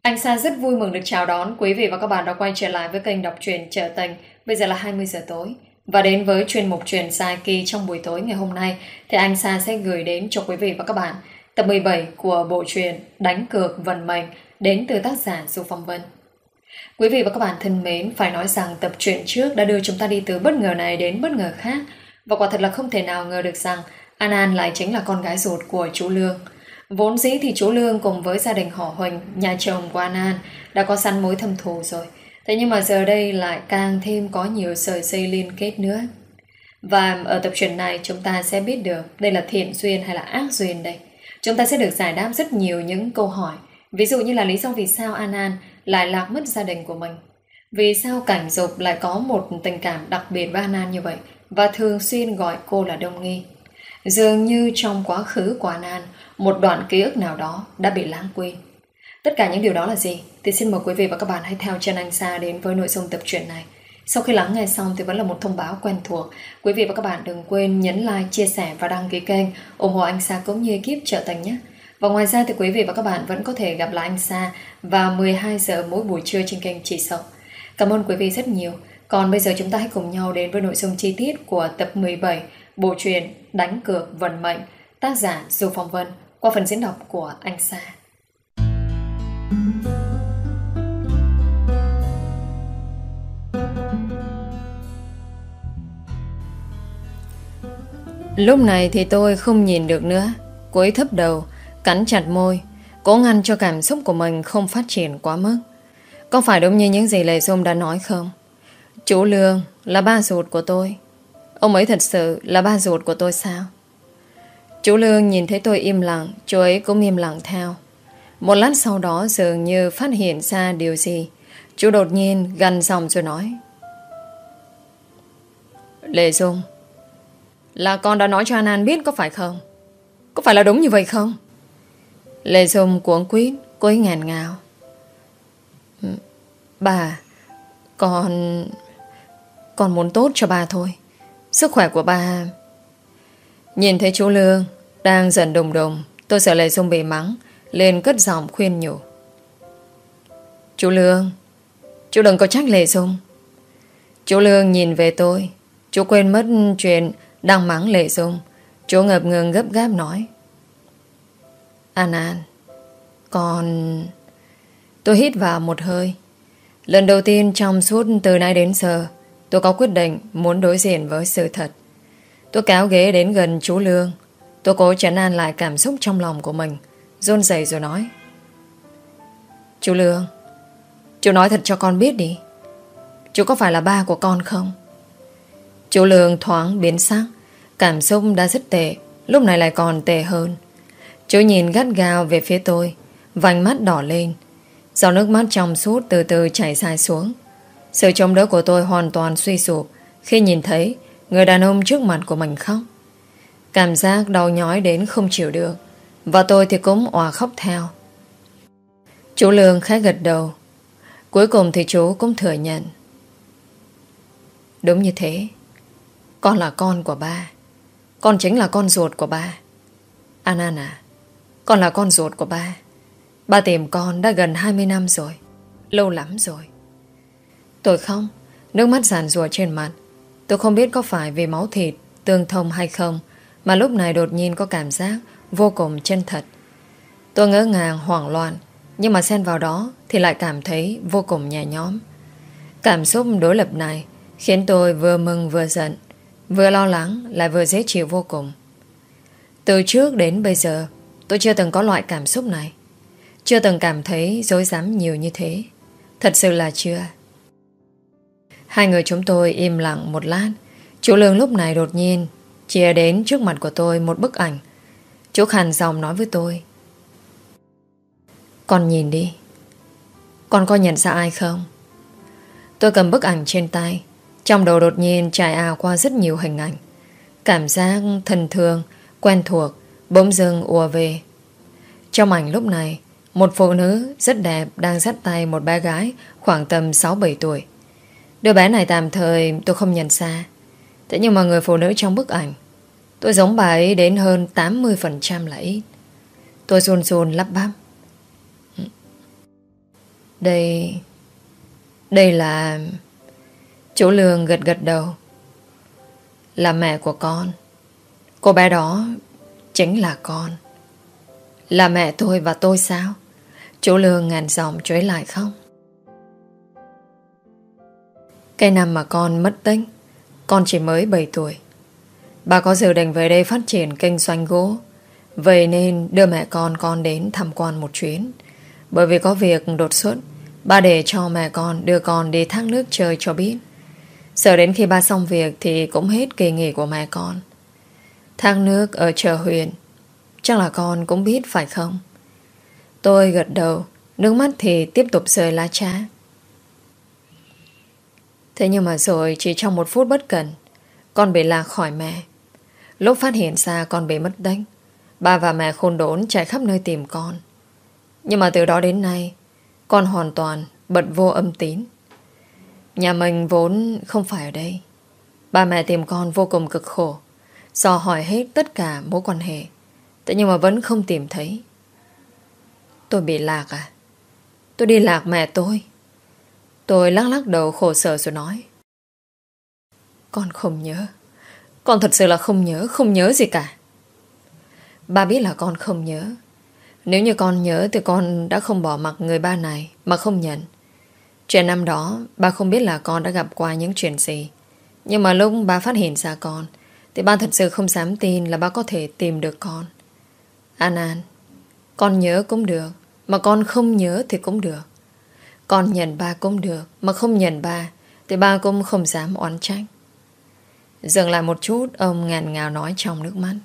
Anh Sa rất vui mừng được chào đón quý vị và các bạn đã quay trở lại với kênh đọc truyện Trở Tình. Bây giờ là 20 giờ tối. Và đến với chuyên mục truyện dài kỳ trong buổi tối ngày hôm nay thì anh Sa sẽ gửi đến cho quý vị và các bạn tập 17 của bộ truyện Đánh cược vận mệnh đến từ tác giả Du Phong Vân. Quý vị và các bạn thân mến, phải nói rằng tập truyện trước đã đưa chúng ta đi từ bất ngờ này đến bất ngờ khác. Và quả thật là không thể nào ngờ được rằng An An lại chính là con gái ruột của chú Lương. Vốn dĩ thì chú Lương cùng với gia đình họ Huỳnh, nhà chồng của An An, đã có sẵn mối thâm thù rồi. Thế nhưng mà giờ đây lại càng thêm có nhiều sợi dây liên kết nữa. Và ở tập truyện này chúng ta sẽ biết được đây là thiện duyên hay là ác duyên đây. Chúng ta sẽ được giải đáp rất nhiều những câu hỏi. Ví dụ như là lý do vì sao An An lại lạc mất gia đình của mình. Vì sao Cảnh Dục lại có một tình cảm đặc biệt với An An như vậy và thường xuyên gọi cô là Đông Nghi. Dường như trong quá khứ của An An, một đoạn ký ức nào đó đã bị lãng quên. Tất cả những điều đó là gì? Thì xin mời quý vị và các bạn hãy theo chân anh Sa đến với nội dung tập truyện này. Sau khi lắng nghe xong thì vẫn là một thông báo quen thuộc. Quý vị và các bạn đừng quên nhấn like, chia sẻ và đăng ký kênh, ủng hộ anh Sa cũng như ekip Trở Tình nhé. Và ngoài ra thì quý vị và các bạn vẫn có thể gặp lại anh Sa vào 12 giờ mỗi buổi trưa trên kênh Chị Sậu. Cảm ơn quý vị rất nhiều. Còn bây giờ chúng ta hãy cùng nhau đến với nội dung chi tiết của tập 17 bộ truyện Đánh cược vận mệnh, tác giả Du Phong Vân, qua phần diễn đọc của anh Sa. Lúc này thì tôi không nhìn được nữa, cúi thấp đầu, cắn chặt môi, cố ngăn cho cảm xúc của mình không phát triển quá mức. Có phải đúng như những gì Lê Dung đã nói không? Chú Lương là ba ruột của tôi. Ông ấy thật sự là ba ruột của tôi sao? Chú Lương nhìn thấy tôi im lặng, chú ấy cũng im lặng theo. Một lát sau đó dường như phát hiện ra điều gì, chú đột nhiên gằn giọng rồi nói: Lê Dung, là con đã nói cho An An biết có phải không? Có phải là đúng như vậy không? Lê Dung cuống quýt, cô ấy ngàn ngào: Bà, con muốn tốt cho bà thôi. Sức khỏe của bà... Nhìn thấy chú Lương đang dần đùng đùng, tôi sợ Lê Dung bị mắng, lên cất giọng khuyên nhủ: Chú Lương, chú đừng có trách Lê Dung. Chú Lương nhìn về tôi, chú quên mất chuyện đang mắng Lê Dung. Chú ngập ngừng gấp gáp nói: An An, con... Tôi hít vào một hơi. Lần đầu tiên trong suốt từ nay đến giờ, tôi có quyết định muốn đối diện với sự thật. Tôi kéo ghế đến gần chú Lương. Tôi cố trấn an lại cảm xúc trong lòng của mình, run rẩy rồi nói: Chú Lương, chú nói thật cho con biết đi, chú có phải là ba của con không? Chú Lương thoáng biến sắc. Cảm xúc đã rất tệ, lúc này lại còn tệ hơn. Chú nhìn gắt gao về phía tôi, vành mắt đỏ lên, giọt nước mắt trong suốt từ từ chảy dài xuống. Sự chống đỡ của tôi hoàn toàn suy sụp khi nhìn thấy người đàn ông trước mặt của mình khóc. Cảm giác đau nhói đến không chịu được, và tôi thì cũng òa khóc theo. Chú Lương khẽ gật đầu. Cuối cùng thì chú cũng thừa nhận: Đúng như thế, con là con của ba. Con chính là con ruột của ba. An An à, con là con ruột của ba. Ba tìm con đã gần 20 năm rồi, lâu lắm rồi. Tôi không, nước mắt giàn giụa trên mặt. Tôi không biết có phải vì máu thịt tương thông hay không, mà lúc này đột nhiên có cảm giác vô cùng chân thật. Tôi ngỡ ngàng hoảng loạn, nhưng mà xen vào đó thì lại cảm thấy vô cùng nhẹ nhõm. Cảm xúc đối lập này khiến tôi vừa mừng vừa giận, vừa lo lắng lại vừa dễ chịu vô cùng. Từ trước đến bây giờ tôi chưa từng có loại cảm xúc này, chưa từng cảm thấy rối rắm nhiều như thế. Thật sự là chưa. Hai người chúng tôi im lặng một lát. Chú Lương lúc này đột nhiên chìa đến trước mặt của tôi một bức ảnh. Chú khàn giọng nói với tôi: Con nhìn đi, con có nhận ra ai không? Tôi cầm bức ảnh trên tay, trong đầu đột nhiên trải ào qua rất nhiều hình ảnh. Cảm giác thân thương, quen thuộc bỗng dưng ùa về. Trong ảnh lúc này, một phụ nữ rất đẹp đang dắt tay một bé gái khoảng tầm 6-7 tuổi. Đứa bé này tạm thời tôi không nhận ra. Thế nhưng mà người phụ nữ trong bức ảnh, tôi giống bà ấy đến hơn 80% là ít. Tôi run run lắp bắp: Đây... Đây là... Chú Lương gật gật đầu. Là mẹ của con. Cô bé đó chính là con. Là mẹ tôi và tôi sao? Chú Lương ngàn giọng chuối lại không? Cái năm mà con mất tích, con chỉ mới 7 tuổi. Bà có dự định về đây phát triển kinh doanh gỗ. Vậy nên đưa mẹ con đến tham quan một chuyến. Bởi vì có việc đột xuất, bà để cho mẹ con đưa con đi thác nước chơi cho biết. Sợ đến khi ba xong việc thì cũng hết kỳ nghỉ của mẹ con. Thác nước ở chợ huyện, chắc là con cũng biết phải không? Tôi gật đầu, nước mắt thì tiếp tục rơi lá trá. Thế nhưng mà rồi chỉ trong một phút bất cẩn, con bị lạc khỏi mẹ. Lúc phát hiện ra con bị mất tích, ba và mẹ khôn đốn chạy khắp nơi tìm con. Nhưng mà từ đó đến nay, con hoàn toàn bật vô âm tín. Nhà mình vốn không phải ở đây. Ba mẹ tìm con vô cùng cực khổ, dò hỏi hết tất cả mối quan hệ, thế nhưng mà vẫn không tìm thấy. Tôi bị lạc à? Tôi đi lạc mẹ tôi. Tôi lắc lắc đầu khổ sở rồi nói: con không nhớ. Con thật sự là không nhớ. Không nhớ gì cả. Ba biết là con không nhớ. Nếu như con nhớ thì con đã không bỏ mặc người ba này mà không nhận. Chuyện năm đó ba không biết là con đã gặp qua những chuyện gì. Nhưng mà lúc ba phát hiện ra con thì ba thật sự không dám tin là ba có thể tìm được con. An An, con nhớ cũng được, mà con không nhớ thì cũng được. Con nhận ba cũng được, mà không nhận ba thì ba cũng không dám oán trách. Dừng lại một chút, ông ngàn ngào nói trong nước mắt: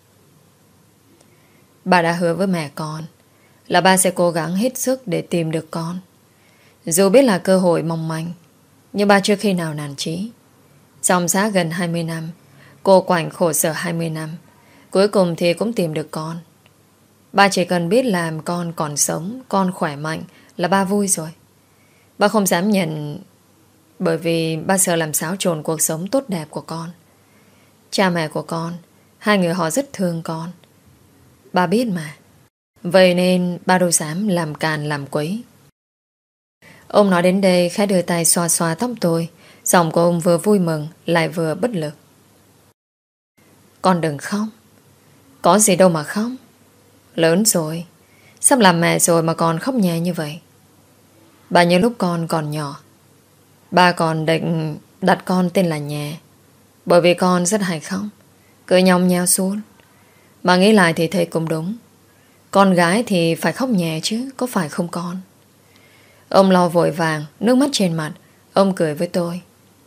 ba đã hứa với mẹ con là ba sẽ cố gắng hết sức để tìm được con. Dù biết là cơ hội mong manh, nhưng ba chưa khi nào nản chí. Dòng giá gần 20 năm, cô quạnh khổ sở 20 năm, cuối cùng thì cũng tìm được con. Ba chỉ cần biết làm con còn sống, con khỏe mạnh là ba vui rồi. Ba không dám nhận, bởi vì ba sợ làm xáo trộn cuộc sống tốt đẹp của con. Cha mẹ của con, hai người họ rất thương con. Ba biết mà. Vậy nên ba đâu dám làm càn làm quấy. Ông nói đến đây khẽ đưa tay xoa xoa tóc tôi. Giọng của ông vừa vui mừng lại vừa bất lực. Con đừng khóc. Có gì đâu mà khóc. Lớn rồi, sắp làm mẹ rồi mà còn khóc nhè như vậy. Bà nhớ lúc con còn nhỏ, ba còn định đặt con tên là Nhẹ, bởi vì con rất hay khóc, cười nhong nheo suốt. Mà nghĩ lại thì thấy cũng đúng. Con gái thì phải khóc nhẹ chứ, có phải không con? Ông lau vội vàng nước mắt trên mặt. Ông cười với tôi: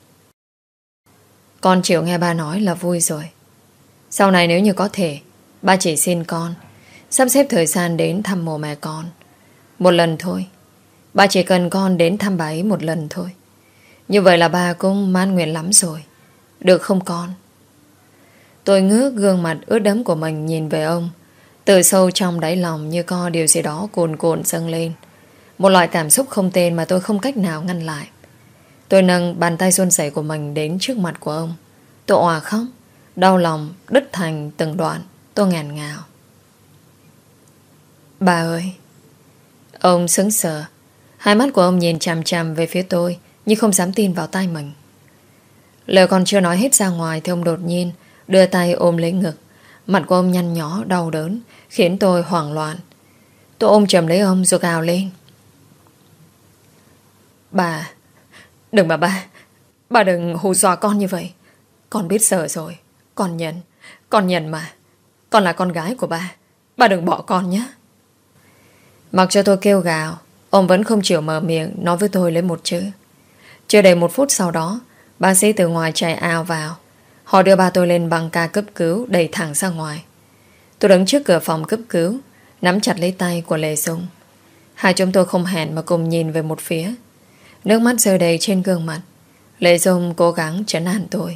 con chịu nghe ba nói là vui rồi. Sau này nếu như có thể, ba chỉ xin con sắp xếp thời gian đến thăm mộ mẹ con một lần thôi. Ba chỉ cần con đến thăm bà ấy một lần thôi. Như vậy là ba cũng mãn nguyện lắm rồi. Được không con? Tôi ngước gương mặt ướt đẫm của mình nhìn về ông. Từ sâu trong đáy lòng như có điều gì đó cuồn cuộn dâng lên. Một loại cảm xúc không tên mà tôi không cách nào ngăn lại. Tôi nâng bàn tay run rẩy của mình đến trước mặt của ông. Tôi òa khóc, đau lòng đứt thành từng đoạn. Tôi ngàn ngào: bà ơi. Ông sững sờ. Hai mắt của ông nhìn chằm chằm về phía tôi như không dám tin vào tai mình. Lời còn chưa nói hết ra ngoài thì ông đột nhiên đưa tay ôm lấy ngực. Mặt của ông nhăn nhó đau đớn khiến tôi hoảng loạn. Tôi ôm chầm lấy ông rồi gào lên: bà, đừng mà ba. Bà đừng hù dọa con như vậy. Con biết sợ rồi. Con nhận mà. Con là con gái của ba. Bà đừng bỏ con nhé. Mặc cho tôi kêu gào, ông vẫn không chịu mở miệng nói với tôi lấy một chữ. Chưa đầy một phút sau đó, bác sĩ từ ngoài chạy ào vào. Họ đưa ba tôi lên băng ca cấp cứu, đẩy thẳng ra ngoài. Tôi đứng trước cửa phòng cấp cứu, nắm chặt lấy tay của Lê Dung. Hai chúng tôi không hẹn mà cùng nhìn về một phía. Nước mắt rơi đầy trên gương mặt. Lê Dung cố gắng trấn an tôi.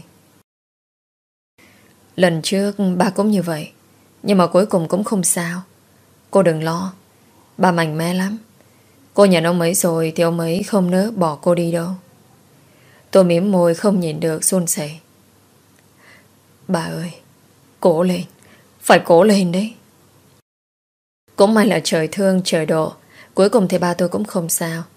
Lần trước ba cũng như vậy, nhưng mà cuối cùng cũng không sao. Cô đừng lo. Ba mạnh mẽ lắm. Cô nhận ông ấy rồi thì ông ấy không nỡ bỏ cô đi đâu. Tôi mím môi không nhìn được run rẩy. Bà ơi, cố lên. Phải cố lên đấy. Cũng may là trời thương trời độ. Cuối cùng thì ba tôi cũng không sao.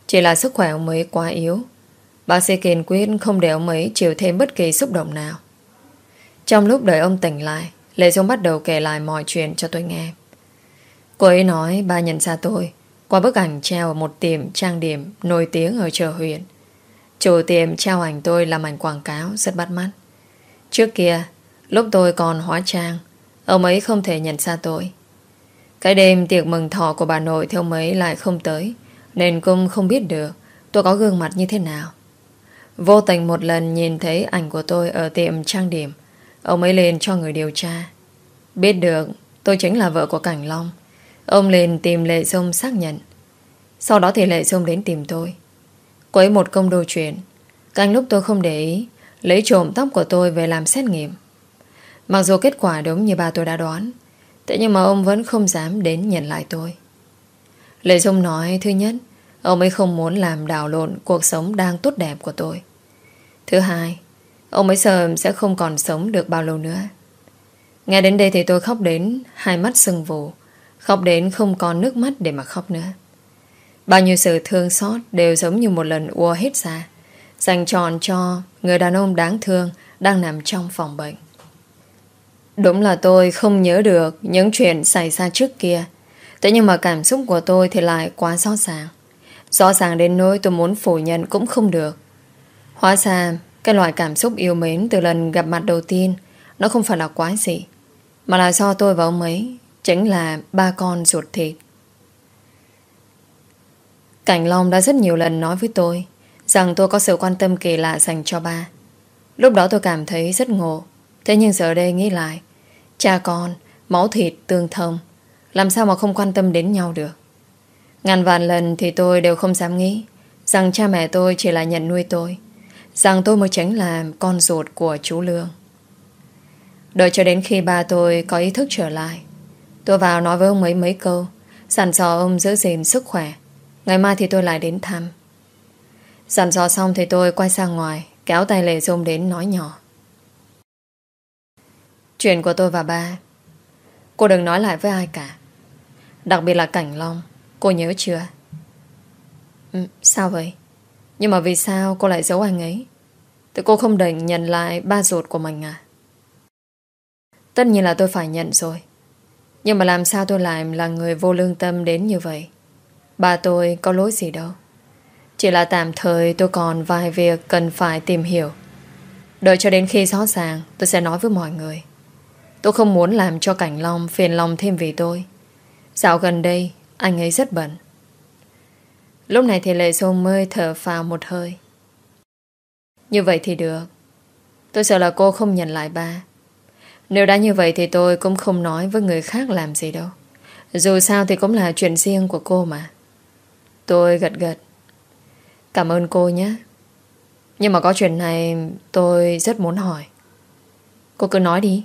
Chỉ là sức khỏe ông ấy quá yếu. Bác sĩ kiên quyết không để ông ấy chịu thêm bất kỳ xúc động nào. Trong lúc đợi ông tỉnh lại, Lệ Dung bắt đầu kể lại mọi chuyện cho tôi nghe. Cô ấy nói ba nhận ra tôi qua bức ảnh treo ở một tiệm trang điểm nổi tiếng ở chợ huyện. Chủ tiệm treo ảnh tôi làm ảnh quảng cáo rất bắt mắt. Trước kia, lúc tôi còn hóa trang, ông ấy không thể nhận ra tôi. Cái đêm tiệc mừng thọ của bà nội thì ông ấy lại không tới, nên cũng không biết được tôi có gương mặt như thế nào. Vô tình một lần nhìn thấy ảnh của tôi ở tiệm trang điểm, ông ấy lên cho người điều tra. Biết được tôi chính là vợ của Cảnh Long, ông lên tìm Lệ Dung xác nhận. Sau đó thì Lệ Dung đến tìm tôi. Cô ấy một công đôi chuyện. Canh lúc tôi không để ý, lấy trộm tóc của tôi về làm xét nghiệm. Mặc dù kết quả đúng như bà tôi đã đoán, thế nhưng mà ông vẫn không dám đến nhận lại tôi. Lệ Dung nói thứ nhất, ông ấy không muốn làm đảo lộn cuộc sống đang tốt đẹp của tôi. Thứ hai, ông ấy sợ sẽ không còn sống được bao lâu nữa. Nghe đến đây thì tôi khóc đến hai mắt sưng vù, khóc đến không còn nước mắt để mà khóc nữa. Bao nhiêu sự thương xót đều giống như một lần ùa hết ra, dành trọn cho người đàn ông đáng thương đang nằm trong phòng bệnh. Đúng là tôi không nhớ được những chuyện xảy ra trước kia, thế nhưng mà cảm xúc của tôi thì lại quá rõ ràng. Rõ ràng đến nỗi tôi muốn phủ nhận cũng không được. Hóa ra cái loại cảm xúc yêu mến từ lần gặp mặt đầu tiên nó không phải là quái gì, mà là do tôi và ông ấy chính là ba con ruột thịt. Cảnh Long đã rất nhiều lần nói với tôi rằng tôi có sự quan tâm kỳ lạ dành cho ba. Lúc đó tôi cảm thấy rất ngộ. Thế nhưng giờ đây nghĩ lại, cha con, máu thịt tương thông, làm sao mà không quan tâm đến nhau được. Ngàn vạn lần thì tôi đều không dám nghĩ rằng cha mẹ tôi chỉ là nhận nuôi tôi, rằng tôi mới chính là con ruột của chú Lương. Đợi cho đến khi ba tôi có ý thức trở lại, tôi vào nói với ông ấy mấy câu, dặn dò ông giữ gìn sức khỏe. Ngày mai thì tôi lại đến thăm. Dặn dò xong thì tôi quay sang ngoài, kéo tay Lệ Dung đến nói nhỏ. Chuyện của tôi và ba, cô đừng nói lại với ai cả, đặc biệt là Cảnh Long. Cô nhớ chưa? Sao vậy? Nhưng mà vì sao cô lại giấu anh ấy? Thì cô không định nhận lại ba ruột của mình à? Tất nhiên là tôi phải nhận rồi, nhưng mà làm sao tôi lại là người vô lương tâm đến như vậy? Ba tôi có lỗi gì đâu. Chỉ là tạm thời tôi còn vài việc cần phải tìm hiểu. Đợi cho đến khi rõ ràng tôi sẽ nói với mọi người. Tôi không muốn làm cho Cảnh Long phiền lòng thêm vì tôi. Dạo gần đây anh ấy rất bận. Lúc này thì Lệ Dung mới thở phào một hơi. Như vậy thì được. Tôi sợ là cô không nhận lại ba. Nếu đã như vậy thì tôi cũng không nói với người khác làm gì đâu. Dù sao thì cũng là chuyện riêng của cô mà. Tôi gật gật. Cảm ơn cô nhé. Nhưng mà có chuyện này tôi rất muốn hỏi. Cô cứ nói đi.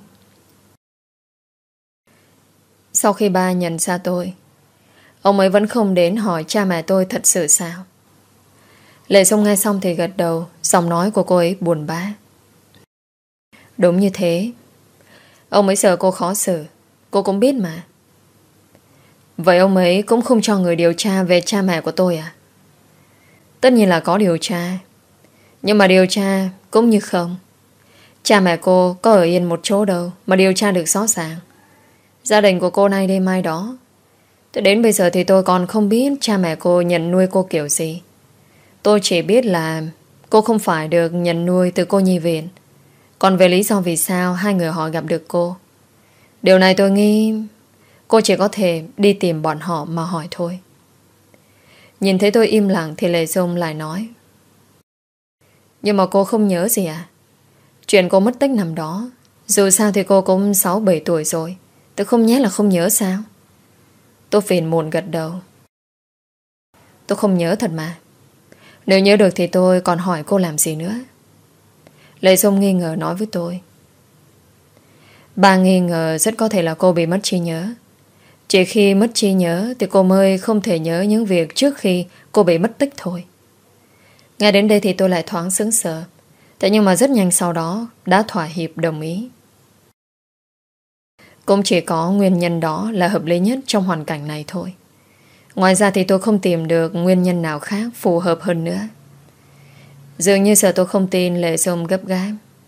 Sau khi ba nhận ra tôi, ông ấy vẫn không đến hỏi cha mẹ tôi thật sự sao? Lệ Dung nghe xong thì gật đầu. Giọng nói của cô ấy buồn bã. Đúng như thế. Ông ấy sợ cô khó xử. Cô cũng biết mà. Vậy ông ấy cũng không cho người điều tra về cha mẹ của tôi à? Tất nhiên là có điều tra, nhưng mà điều tra cũng như không. Cha mẹ cô có ở yên một chỗ đâu mà điều tra được rõ ràng. Gia đình của cô nay đây mai đó. Tới đến bây giờ thì tôi còn không biết cha mẹ cô nhận nuôi cô kiểu gì. Tôi chỉ biết là cô không phải được nhận nuôi từ cô nhi viện. Còn về lý do vì sao hai người họ gặp được cô, điều này tôi nghĩ cô chỉ có thể đi tìm bọn họ mà hỏi thôi. Nhìn thấy tôi im lặng thì Lệ Dung lại nói. Nhưng mà cô không nhớ gì à? Chuyện cô mất tích năm đó, dù sao thì cô cũng 6-7 tuổi rồi. Tôi không nhớ là không nhớ sao? Tôi phiền muộn gật đầu. Tôi không nhớ thật mà. Nếu nhớ được thì tôi còn hỏi cô làm gì nữa? Lệ Dung nghi ngờ nói với tôi. Bà nghi ngờ rất có thể là cô bị mất trí nhớ. Chỉ khi mất trí nhớ thì cô mới không thể nhớ những việc trước khi cô bị mất tích thôi. Nghe đến đây thì tôi lại thoáng sững sờ. Thế nhưng mà rất nhanh sau đó đã thỏa hiệp đồng ý. Cũng chỉ có nguyên nhân đó là hợp lý nhất trong hoàn cảnh này thôi. Ngoài ra thì tôi không tìm được nguyên nhân nào khác phù hợp hơn nữa. Dường như sợ tôi không tin, Lệ Dung gấp gáp.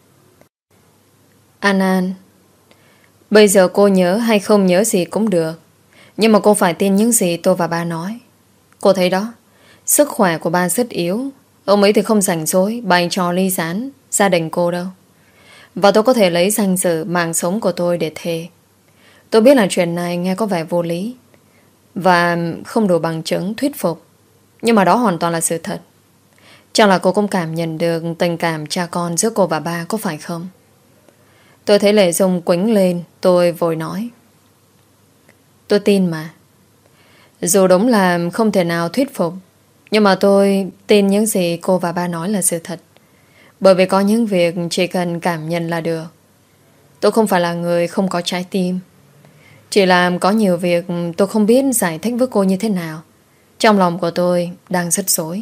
An, bây giờ cô nhớ hay không nhớ gì cũng được, nhưng mà cô phải tin những gì tôi và ba nói. Cô thấy đó, sức khỏe của ba rất yếu. Ông ấy thì không rảnh rỗi bày trò ly gián gia đình cô đâu. Và tôi có thể lấy danh dự mạng sống của tôi để thề. Tôi biết là chuyện này nghe có vẻ vô lý và không đủ bằng chứng thuyết phục, nhưng mà đó hoàn toàn là sự thật. Chắc là cô cũng cảm nhận được tình cảm cha con giữa cô và ba, có phải không? Tôi thấy Lệ Dung quĩnh lên. Tôi vội nói: tôi tin mà. Dù đúng là không thể nào thuyết phục, nhưng mà tôi tin những gì cô và ba nói là sự thật. Bởi vì có những việc chỉ cần cảm nhận là được. Tôi không phải là người không có trái tim. Chỉ là có nhiều việc tôi không biết giải thích với cô như thế nào. Trong lòng của tôi đang rất rối.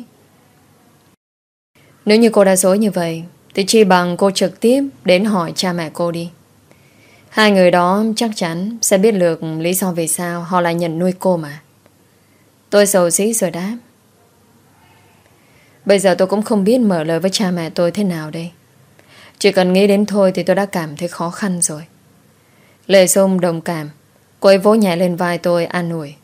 Nếu như cô đã rối như vậy thì chi bằng cô trực tiếp đến hỏi cha mẹ cô đi. Hai người đó chắc chắn sẽ biết được lý do vì sao họ lại nhận nuôi cô mà. Tôi xấu xí rồi đáp: bây giờ tôi cũng không biết mở lời với cha mẹ tôi thế nào đây. Chỉ cần nghĩ đến thôi thì tôi đã cảm thấy khó khăn rồi. Lệ Dung đồng cảm. Cô ấy vỗ nhẹ lên vai tôi an ủi: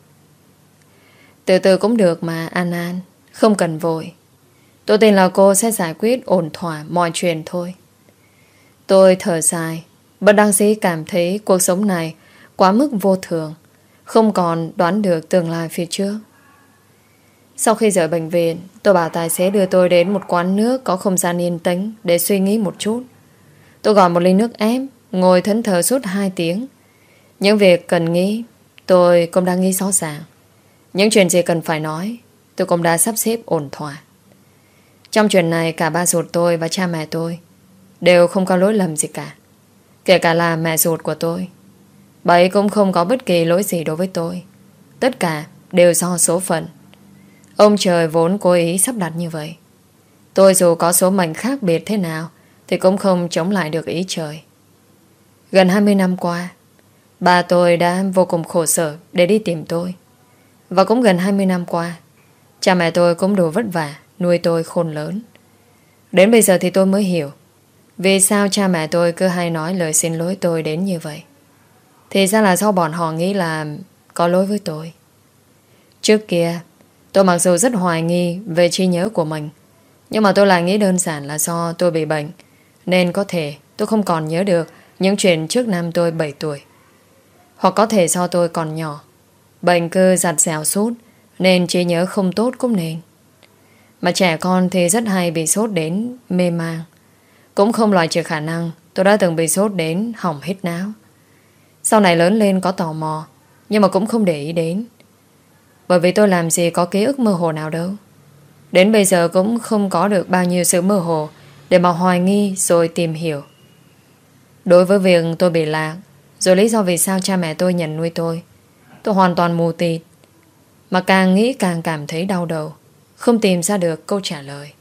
từ từ cũng được mà An, không cần vội. Tôi tin là cô sẽ giải quyết ổn thỏa mọi chuyện thôi. Tôi thở dài, bất đắc dĩ cảm thấy cuộc sống này quá mức vô thường, không còn đoán được tương lai phía trước. Sau khi rời bệnh viện, tôi bảo tài xế đưa tôi đến một quán nước có không gian yên tĩnh để suy nghĩ một chút. Tôi gọi một ly nước ép, ngồi thẫn thờ suốt 2 tiếng. Những việc cần nghĩ tôi cũng đã nghĩ rõ ràng. Những chuyện gì cần phải nói tôi cũng đã sắp xếp ổn thỏa. Trong chuyện này cả ba ruột tôi và cha mẹ tôi đều không có lỗi lầm gì cả. Kể cả là mẹ ruột của tôi, bà ấy cũng không có bất kỳ lỗi gì đối với tôi. Tất cả đều do số phận. Ông trời vốn cố ý sắp đặt như vậy. Tôi dù có số mệnh khác biệt thế nào thì cũng không chống lại được ý trời. Gần 20 năm qua, ba tôi đã vô cùng khổ sở để đi tìm tôi. Và cũng gần 20 năm qua, cha mẹ tôi cũng đủ vất vả nuôi tôi khôn lớn. Đến bây giờ thì tôi mới hiểu vì sao cha mẹ tôi cứ hay nói lời xin lỗi tôi đến như vậy. Thì ra là do bọn họ nghĩ là có lỗi với tôi. Trước kia tôi mặc dù rất hoài nghi về trí nhớ của mình, nhưng mà tôi lại nghĩ đơn giản là do tôi bị bệnh, nên có thể tôi không còn nhớ được những chuyện trước năm tôi 7 tuổi. Hoặc có thể do tôi còn nhỏ, bệnh cứ giặt dẻo sốt nên trí nhớ không tốt cũng nên. Mà trẻ con thì rất hay bị sốt đến mê man. Cũng không loại trừ khả năng tôi đã từng bị sốt đến hỏng hết não. Sau này lớn lên có tò mò, nhưng mà cũng không để ý đến. Bởi vì tôi làm gì có ký ức mơ hồ nào đâu. Đến bây giờ cũng không có được bao nhiêu sự mơ hồ để mà hoài nghi rồi tìm hiểu. Đối với việc tôi bị lạc, rồi lý do vì sao cha mẹ tôi nhận nuôi tôi hoàn toàn mù tịt. Mà càng nghĩ càng cảm thấy đau đầu, không tìm ra được câu trả lời.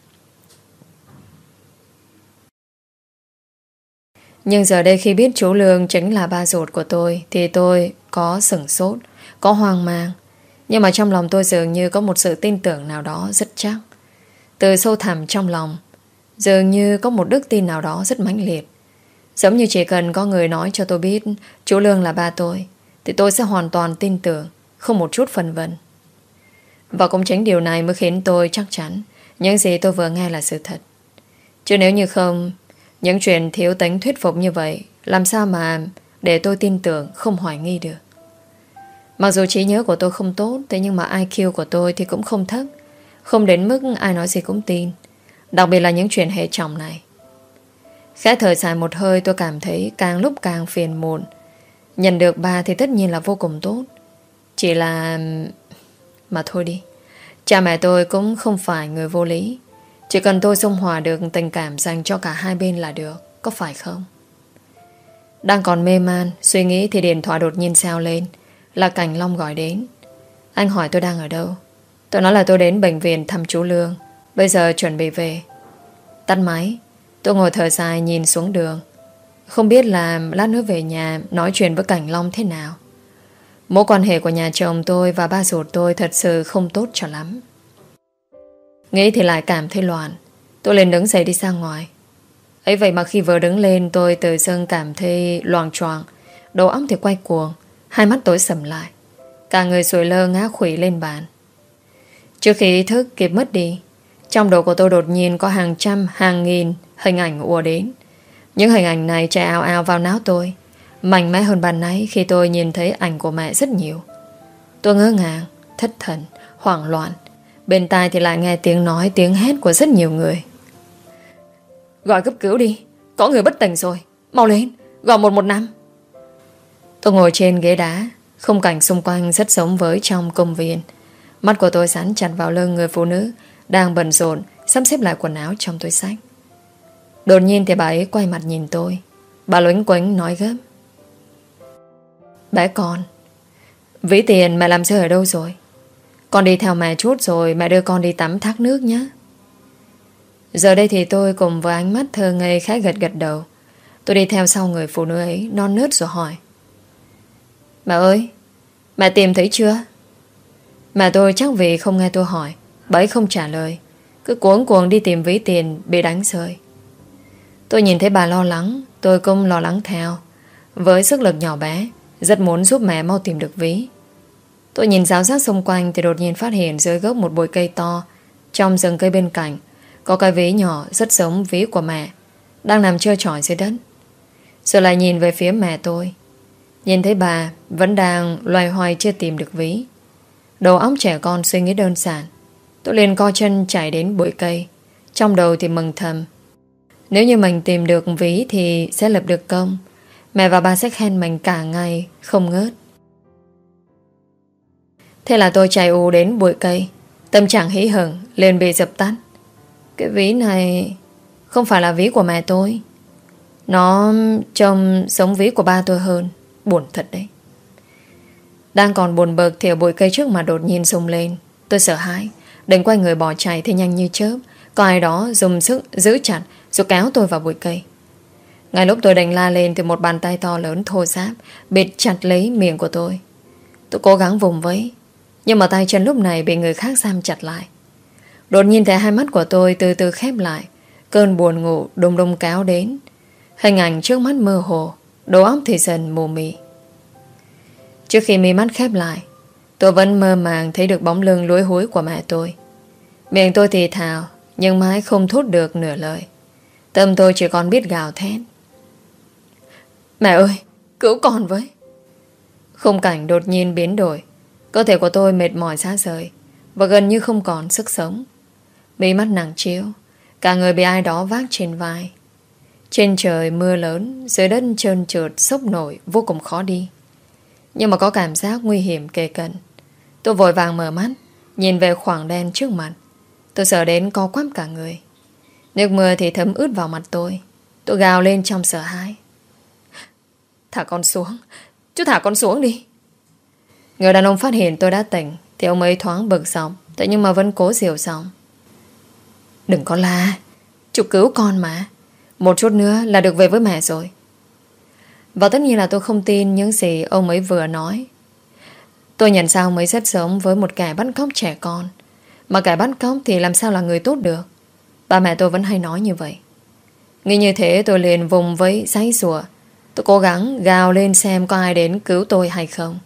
Nhưng giờ đây khi biết chú Lương chính là ba ruột của tôi thì tôi có sửng sốt, có hoang mang. Nhưng mà trong lòng tôi dường như có một sự tin tưởng nào đó rất chắc. Từ sâu thẳm trong lòng dường như có một đức tin nào đó rất mãnh liệt. Giống như chỉ cần có người nói cho tôi biết chú Lương là ba tôi thì tôi sẽ hoàn toàn tin tưởng, không một chút phân vân. Và cũng chính điều này mới khiến tôi chắc chắn những gì tôi vừa nghe là sự thật. Chứ nếu như không, những chuyện thiếu tính thuyết phục như vậy làm sao mà để tôi tin tưởng, không hoài nghi được. Mặc dù trí nhớ của tôi không tốt, thế nhưng mà IQ của tôi thì cũng không thấp, không đến mức ai nói gì cũng tin. Đặc biệt là những chuyện hệ trọng này. Khẽ thở dài một hơi, tôi cảm thấy càng lúc càng phiền muộn. Nhận được ba thì tất nhiên là vô cùng tốt. Chỉ là... mà thôi đi. Cha mẹ tôi cũng không phải người vô lý. Chỉ cần tôi dung hòa được tình cảm dành cho cả hai bên là được, có phải không? Đang còn mê man suy nghĩ thì điện thoại đột nhiên reo lên. Là Cảnh Long gọi đến. Anh hỏi tôi đang ở đâu. Tôi nói là tôi đến bệnh viện thăm chú Lương, bây giờ chuẩn bị về. Tắt máy, tôi ngồi thở dài nhìn xuống đường. Không biết là lát nữa về nhà nói chuyện với Cảnh Long thế nào. Mối quan hệ của nhà chồng tôi và ba ruột tôi thật sự không tốt cho lắm. Nghĩ thì lại cảm thấy loạn. Tôi liền đứng dậy đi ra ngoài. Ấy vậy mà khi vừa đứng lên, tôi tự dưng cảm thấy loạng choạng, đầu óc thì quay cuồng, hai mắt tối sầm lại, cả người sụi lơ ngã khuỵu lên bàn. Trước khi ý thức kịp mất đi, trong đầu của tôi đột nhiên có hàng trăm, hàng nghìn hình ảnh ùa đến. Những hình ảnh này chạy ào ào vào não tôi, mạnh mẽ hơn ban nãy khi tôi nhìn thấy ảnh của mẹ rất nhiều. Tôi ngỡ ngàng, thất thần, hoảng loạn. Bên tai thì lại nghe tiếng nói, tiếng hét của rất nhiều người. Gọi cấp cứu đi, có người bất tỉnh rồi, mau lên, gọi 115. Tôi ngồi trên ghế đá, khung cảnh xung quanh rất giống với trong công viên. Mắt của tôi dán chặt vào lưng người phụ nữ đang bận rộn sắp xếp lại quần áo trong túi xách. Đột nhiên thì bà ấy quay mặt nhìn tôi. Bà luếnh quếnh nói gấp: Bé con, ví tiền mẹ làm rơi ở đâu rồi? Con đi theo mẹ chút rồi mẹ đưa con đi tắm thác nước nhé. Giờ đây thì tôi cùng với ánh mắt thơ ngây khẽ gật gật đầu. Tôi đi theo sau người phụ nữ ấy non nớt rồi hỏi: Mẹ ơi, mẹ tìm thấy chưa? Mẹ tôi chắc vì không nghe tôi hỏi, bà ấy không trả lời, cứ cuống cuồng đi tìm ví tiền bị đánh rơi. Tôi nhìn thấy bà lo lắng, tôi cũng lo lắng theo. Với sức lực nhỏ bé, rất muốn giúp mẹ mau tìm được ví. Tôi nhìn rào rác xung quanh thì đột nhiên phát hiện dưới gốc một bụi cây to, trong rừng cây bên cạnh có cái ví nhỏ rất giống ví của mẹ đang nằm trơ trọi dưới đất. Rồi lại nhìn về phía mẹ tôi, nhìn thấy bà vẫn đang loay hoay chưa tìm được ví. Đầu óc trẻ con suy nghĩ đơn giản. Tôi liền co chân chạy đến bụi cây, trong đầu thì mừng thầm: nếu như mình tìm được ví thì sẽ lập được công. Mẹ và bà sẽ khen mình cả ngày không ngớt. Thế là tôi chạy ù đến bụi cây, tâm trạng hí hửng liền bị dập tắt. Cái ví này không phải là ví của mẹ tôi. Nó trông giống ví của ba tôi hơn. Buồn thật đấy. Đang còn buồn bực thì ở bụi cây trước mà đột nhiên rung lên. Tôi sợ hãi, định quay người bỏ chạy thì nhanh như chớp có ai đó dùng sức giữ chặt rồi kéo tôi vào bụi cây. Ngay lúc tôi định la lên thì một bàn tay to lớn thô ráp bịt chặt lấy miệng của tôi. Tôi cố gắng vùng vẫy, nhưng mà tay chân lúc này bị người khác giam chặt lại. Đột nhiên thấy hai mắt của tôi từ từ khép lại. Cơn buồn ngủ đùng đùng kéo đến. Hình ảnh trước mắt mơ hồ, đầu óc thì dần mù mị. Trước khi mi mắt khép lại, tôi vẫn mơ màng thấy được bóng lưng lúi húi của mẹ tôi. Miệng tôi thì thào, nhưng mãi không thốt được nửa lời. Tâm tôi chỉ còn biết gào thét: Mẹ ơi, cứu con với. Khung cảnh đột nhiên biến đổi. Cơ thể của tôi mệt mỏi rã rời và gần như không còn sức sống. Mí mắt nặng trĩu, cả người bị ai đó vác trên vai. Trên trời mưa lớn, dưới đất trơn trượt sốc nổi vô cùng khó đi. Nhưng mà có cảm giác nguy hiểm kề cận. Tôi vội vàng mở mắt, nhìn về khoảng đen trước mặt. Tôi sợ đến co quắp cả người. Nước mưa thì thấm ướt vào mặt tôi. Tôi gào lên trong sợ hãi: Thả con xuống, chú thả con xuống đi. Người đàn ông phát hiện tôi đã tỉnh thì ông ấy thoáng bực dọc, thế nhưng mà vẫn cố dịu giọng: Đừng có la, chú cứu con mà. Một chút nữa là được về với mẹ rồi. Và tất nhiên là tôi không tin những gì ông ấy vừa nói. Tôi nhận ra ông ấy rất giống với một kẻ bắt cóc trẻ con. Mà kẻ bắt cóc thì làm sao là người tốt được. Ba mẹ tôi vẫn hay nói như vậy. Nghĩ như thế tôi liền vùng vẫy giãy giụa. Tôi cố gắng gào lên xem có ai đến cứu tôi hay không.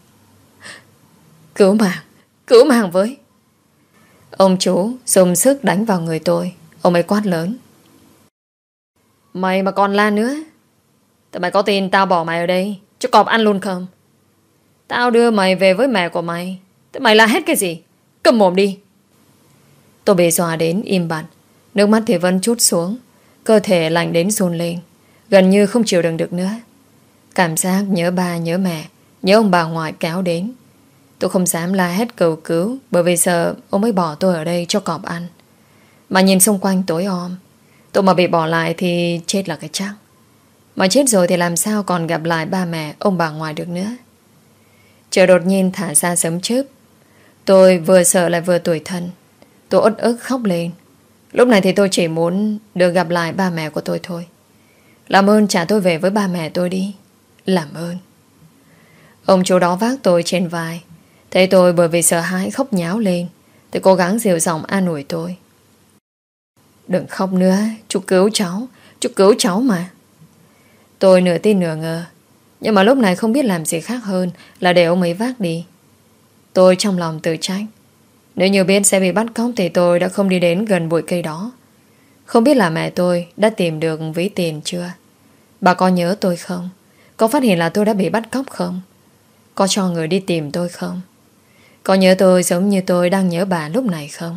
Cứu mạng với. Ông chú dùng sức đánh vào người tôi. Ông ấy quát lớn: Mày mà còn la nữa, tụi mày có tin tao bỏ mày ở đây cho cọp ăn luôn không? Tao đưa mày về với mẹ của mày, tụi mày la hết cái gì? Câm mồm đi. Tôi bị dọa đến im bặt. Nước mắt thì vẫn trút xuống. Cơ thể lạnh đến run lên, gần như không chịu đựng được nữa. Cảm giác nhớ ba nhớ mẹ, nhớ ông bà ngoại kéo đến. Tôi không dám la hét cầu cứu, bởi vì sợ ông ấy bỏ tôi ở đây cho cọp ăn. Mà nhìn xung quanh tối om, tôi mà bị bỏ lại thì chết là cái chắc. Mà chết rồi thì làm sao còn gặp lại ba mẹ ông bà ngoại được nữa. Trời đột nhiên thả ra sấm chớp. Tôi vừa sợ lại vừa tủi thân. Tôi uất ức khóc lên. Lúc này thì tôi chỉ muốn được gặp lại ba mẹ của tôi thôi. Làm ơn trả tôi về với ba mẹ tôi đi. Làm ơn. Ông chú đó vác tôi trên vai. Thấy tôi bởi vì sợ hãi khóc nháo lên thì cố gắng dịu giọng an ủi tôi. Đừng khóc nữa, chú cứu cháu. Chú cứu cháu mà. Tôi nửa tin nửa ngờ, nhưng mà lúc này không biết làm gì khác hơn là để ông ấy vác đi. Tôi trong lòng tự trách. Nếu như biết sẽ bị bắt cóc thì tôi đã không đi đến gần bụi cây đó. Không biết là mẹ tôi đã tìm được ví tiền chưa? Bà có nhớ tôi không? Có phát hiện là tôi đã bị bắt cóc không? Có cho người đi tìm tôi không? Có nhớ tôi giống như tôi đang nhớ bà lúc này không?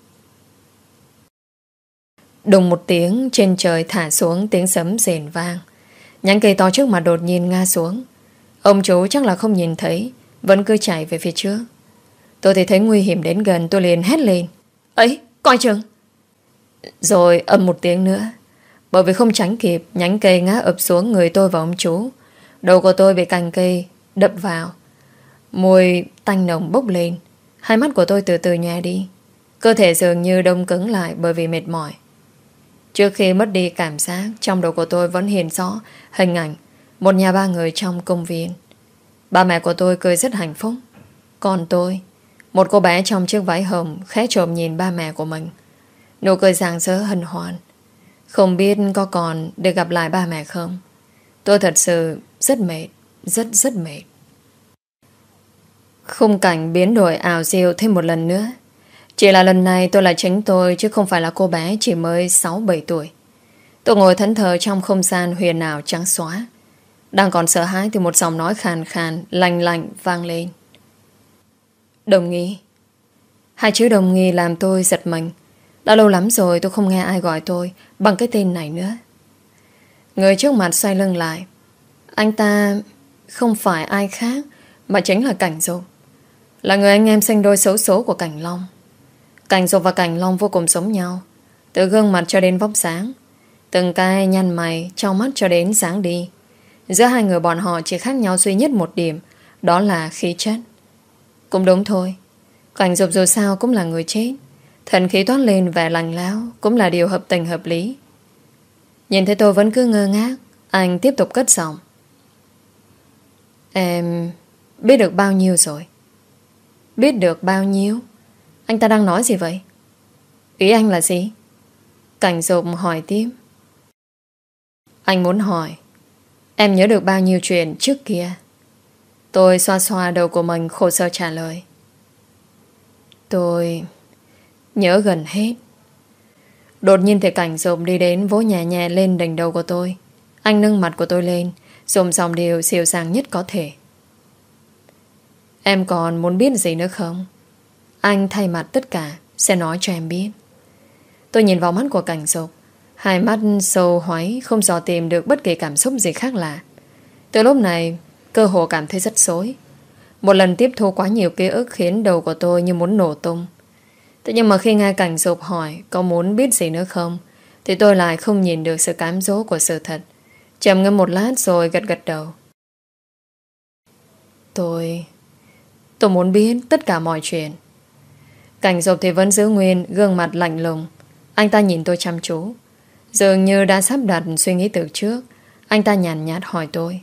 Đùng một tiếng, trên trời thả xuống tiếng sấm rền vang. Nhánh cây to trước mặt đột nhiên ngã xuống. Ông chú chắc là không nhìn thấy, vẫn cứ chạy về phía trước. Tôi thì thấy nguy hiểm đến gần, tôi liền hét lên. Ấy, coi chừng! Rồi ầm một tiếng nữa. Bởi vì không tránh kịp, nhánh cây ngã ập xuống người tôi và ông chú. Đầu của tôi bị cành cây đập vào. Mùi tanh nồng bốc lên. Hai mắt của tôi từ từ nhòe đi. Cơ thể dường như đông cứng lại bởi vì mệt mỏi. Trước khi mất đi cảm giác, trong đầu của tôi vẫn hiện rõ hình ảnh một nhà ba người trong công viên. Ba mẹ của tôi cười rất hạnh phúc. Còn tôi, một cô bé trong chiếc váy hồng khẽ trộm nhìn ba mẹ của mình. Nụ cười rạng rỡ hân hoan. Không biết có còn được gặp lại ba mẹ không. Tôi thật sự rất mệt. Rất mệt. Khung cảnh biến đổi ảo diệu thêm một lần nữa. Chỉ là lần này tôi là chính tôi, chứ không phải là cô bé chỉ mới 6-7 tuổi. Tôi ngồi thẫn thờ trong không gian huyền ảo trắng xóa. Đang còn sợ hãi thì một giọng nói khàn khàn, lạnh lạnh vang lên. Đồng nghi. Hai chữ đồng nghi làm tôi giật mình. Đã lâu lắm rồi tôi không nghe ai gọi tôi bằng cái tên này nữa. Người trước mặt xoay lưng lại. Anh ta không phải ai khác mà chính là Cảnh Dục. Là người anh em sinh đôi xấu số của Cảnh Long. Cảnh Dục và Cảnh Long vô cùng giống nhau. Từ gương mặt cho đến vóc dáng, từng cái nhăn mày, trong mắt cho đến dáng đi. Giữa hai người bọn họ chỉ khác nhau duy nhất một điểm, đó là khí chất. Cũng đúng thôi, Cảnh Dục dù sao cũng là người chết. Thần khí toát lên vẻ lạnh lẽo cũng là điều hợp tình hợp lý. Nhìn thấy tôi vẫn cứ ngơ ngác, anh tiếp tục cất giọng. Em biết được bao nhiêu rồi? Biết được bao nhiêu? Anh ta đang nói gì vậy? Ý anh là gì? Cảnh Dục hỏi tiếp. Anh muốn hỏi em nhớ được bao nhiêu chuyện trước kia? Tôi xoa xoa đầu của mình khổ sở trả lời. Tôi nhớ gần hết. Đột nhiên thì Cảnh Dục đi đến vỗ nhẹ nhẹ lên đỉnh đầu của tôi. Anh nâng mặt của tôi lên, dùng giọng điệu dịu dàng nhất có thể. Em còn muốn biết gì nữa không? Anh thay mặt tất cả sẽ nói cho em biết. Tôi nhìn vào mắt của Cảnh Dục. Hai mắt sâu hoáy, không dò tìm được bất kỳ cảm xúc gì khác lạ. Từ lúc này cơ hồ cảm thấy rất rối. Một lần tiếp thu quá nhiều ký ức khiến đầu của tôi như muốn nổ tung. Thế nhưng mà khi nghe Cảnh Dục hỏi có muốn biết gì nữa không, thì tôi lại không nhìn được sự cám dỗ của sự thật. Trầm ngâm một lát rồi gật gật đầu. Tôi muốn biết tất cả mọi chuyện. Cảnh Dục thì vẫn giữ nguyên gương mặt lạnh lùng. Anh ta nhìn tôi chăm chú, dường như đã sắp đặt suy nghĩ từ trước. Anh ta nhàn nhạt hỏi tôi.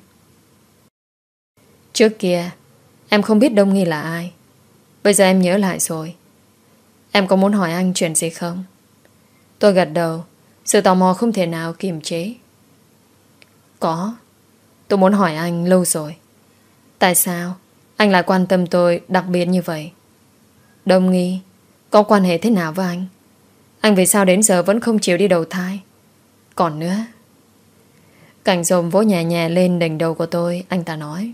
Trước kia em không biết Đông Nghi là ai. Bây giờ em nhớ lại rồi. Em có muốn hỏi anh chuyện gì không? Tôi gật đầu. Sự tò mò không thể nào kiềm chế. Có. Tôi muốn hỏi anh lâu rồi. Tại sao anh lại quan tâm tôi đặc biệt như vậy? Đông Nghi có quan hệ thế nào với anh? Anh vì sao đến giờ vẫn không chịu đi đầu thai? Còn nữa. Cảnh Dục vỗ nhẹ nhẹ lên đỉnh đầu của tôi. Anh ta nói.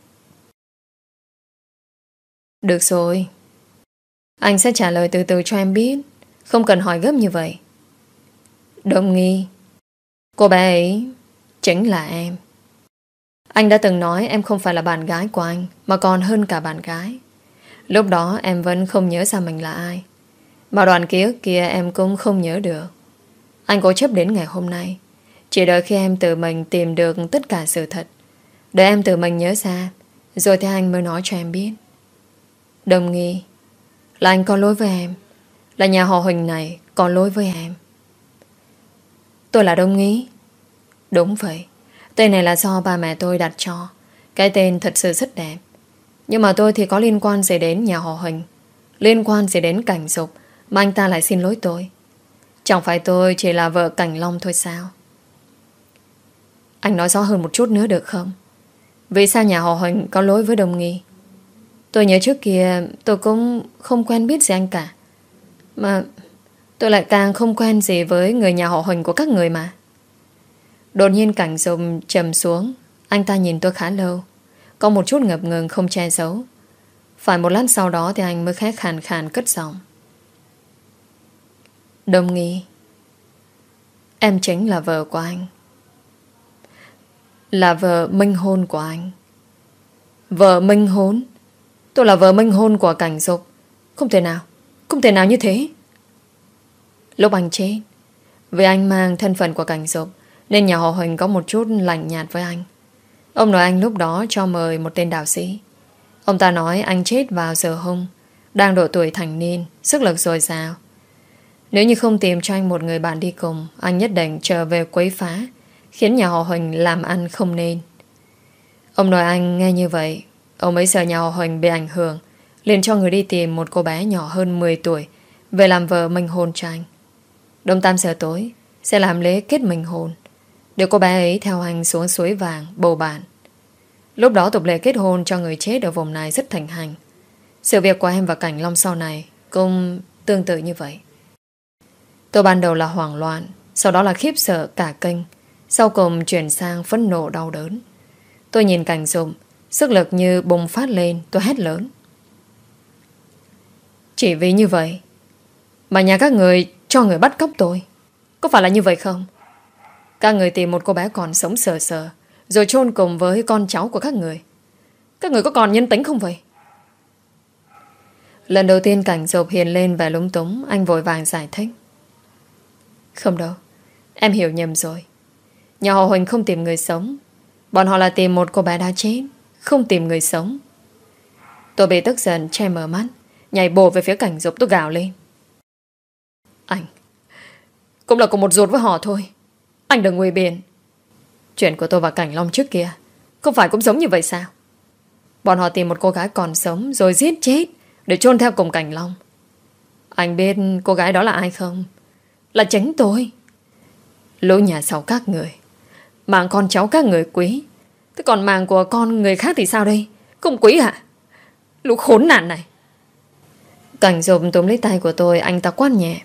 Được rồi, anh sẽ trả lời từ từ cho em biết. Không cần hỏi gấp như vậy. Đông Nghi, cô bé ấy chính là em. Anh đã từng nói em không phải là bạn gái của anh, mà còn hơn cả bạn gái. Lúc đó em vẫn không nhớ ra mình là ai, mà đoạn ký ức kia em cũng không nhớ được. Anh cố chấp đến ngày hôm nay, chỉ đợi khi em tự mình tìm được tất cả sự thật, để em tự mình nhớ ra, rồi thì anh mới nói cho em biết. Đông Nghi, là anh có lỗi với em, là nhà họ Huỳnh này có lỗi với em. Tôi là Đông Nghi. Đúng vậy, tên này là do ba mẹ tôi đặt cho. Cái tên thật sự rất đẹp. Nhưng mà tôi thì có liên quan gì đến nhà họ Huỳnh, liên quan gì đến Cảnh Dục mà anh ta lại xin lỗi tôi? Chẳng phải tôi chỉ là vợ Cảnh Long thôi sao? Anh nói rõ hơn một chút nữa được không? Vì sao nhà họ Huỳnh có lỗi với Đông Nghi? Tôi nhớ trước kia tôi cũng không quen biết gì anh cả. Mà tôi lại càng không quen gì với người nhà họ Huỳnh của các người mà. Đột nhiên Cảnh Dục trầm xuống. Anh ta nhìn tôi khá lâu, có một chút ngập ngừng không che giấu. Phải một lát sau đó thì anh mới khẽ khàn khàn cất giọng. Đông Nghi, em chính là vợ của anh, là vợ minh hôn của anh. Vợ minh hôn? Tôi là vợ minh hôn của Cảnh Dục? Không thể nào, không thể nào như thế. Lúc anh chết, vì anh mang thân phận của Cảnh Dục nên nhà họ Huỳnh có một chút lạnh nhạt với anh. Ông nội anh lúc đó cho mời một tên đạo sĩ. Ông ta nói anh chết vào giờ hung, đang độ tuổi thành niên, sức lực dồi dào. Nếu như không tìm cho anh một người bạn đi cùng, anh nhất định trở về quấy phá, khiến nhà họ Huỳnh làm ăn không nên. Ông nội anh nghe như vậy, ông ấy sợ nhà họ Huỳnh bị ảnh hưởng, liền cho người đi tìm một cô bé nhỏ hơn 10 tuổi về làm vợ minh hôn cho anh. Đúng 8 giờ tối sẽ làm lễ kết minh hôn, để cô bé ấy theo anh xuống suối vàng bầu bạn. Lúc đó tục lệ kết hôn cho người chết ở vùng này rất thịnh hành. Sự việc của em và Cảnh Long sau này cũng tương tự như vậy. Tôi ban đầu là hoảng loạn, sau đó là khiếp sợ cả kinh, sau cùng chuyển sang phẫn nộ đau đớn. Tôi nhìn Cảnh Dục, sức lực như bùng phát lên, tôi hét lớn. Chỉ vì như vậy mà nhà các người cho người bắt cóc tôi, có phải là như vậy không? Các người tìm một cô bé còn sống sờ sờ rồi chôn cùng với con cháu của các người. Các người có còn nhân tính không vậy? Lần đầu tiên Cảnh Dục hiện lên vẻ lúng túng. Anh vội vàng giải thích. Không đâu, em hiểu nhầm rồi. Nhà họ Huỳnh không tìm người sống, bọn họ là tìm một cô bé đã chết, không tìm người sống. Tôi bị tức giận che mở mắt, nhảy bổ về phía Cảnh Dục. Tôi gào lên. Anh cũng là cùng một ruột với họ thôi, anh đừng ngụy biện. Chuyện của tôi và Cảnh Long trước kia không phải cũng giống như vậy sao? Bọn họ tìm một cô gái còn sống rồi giết chết để chôn theo cùng Cảnh Long. Anh biết cô gái đó là ai không? Là chính tôi. Lũ nhà sau các người, mạng con cháu các người quý, thế còn mạng của con người khác thì sao đây? Không quý hả? Lũ khốn nạn này. Cảnh Dục túm lấy tay của tôi, anh ta quát nhẹ.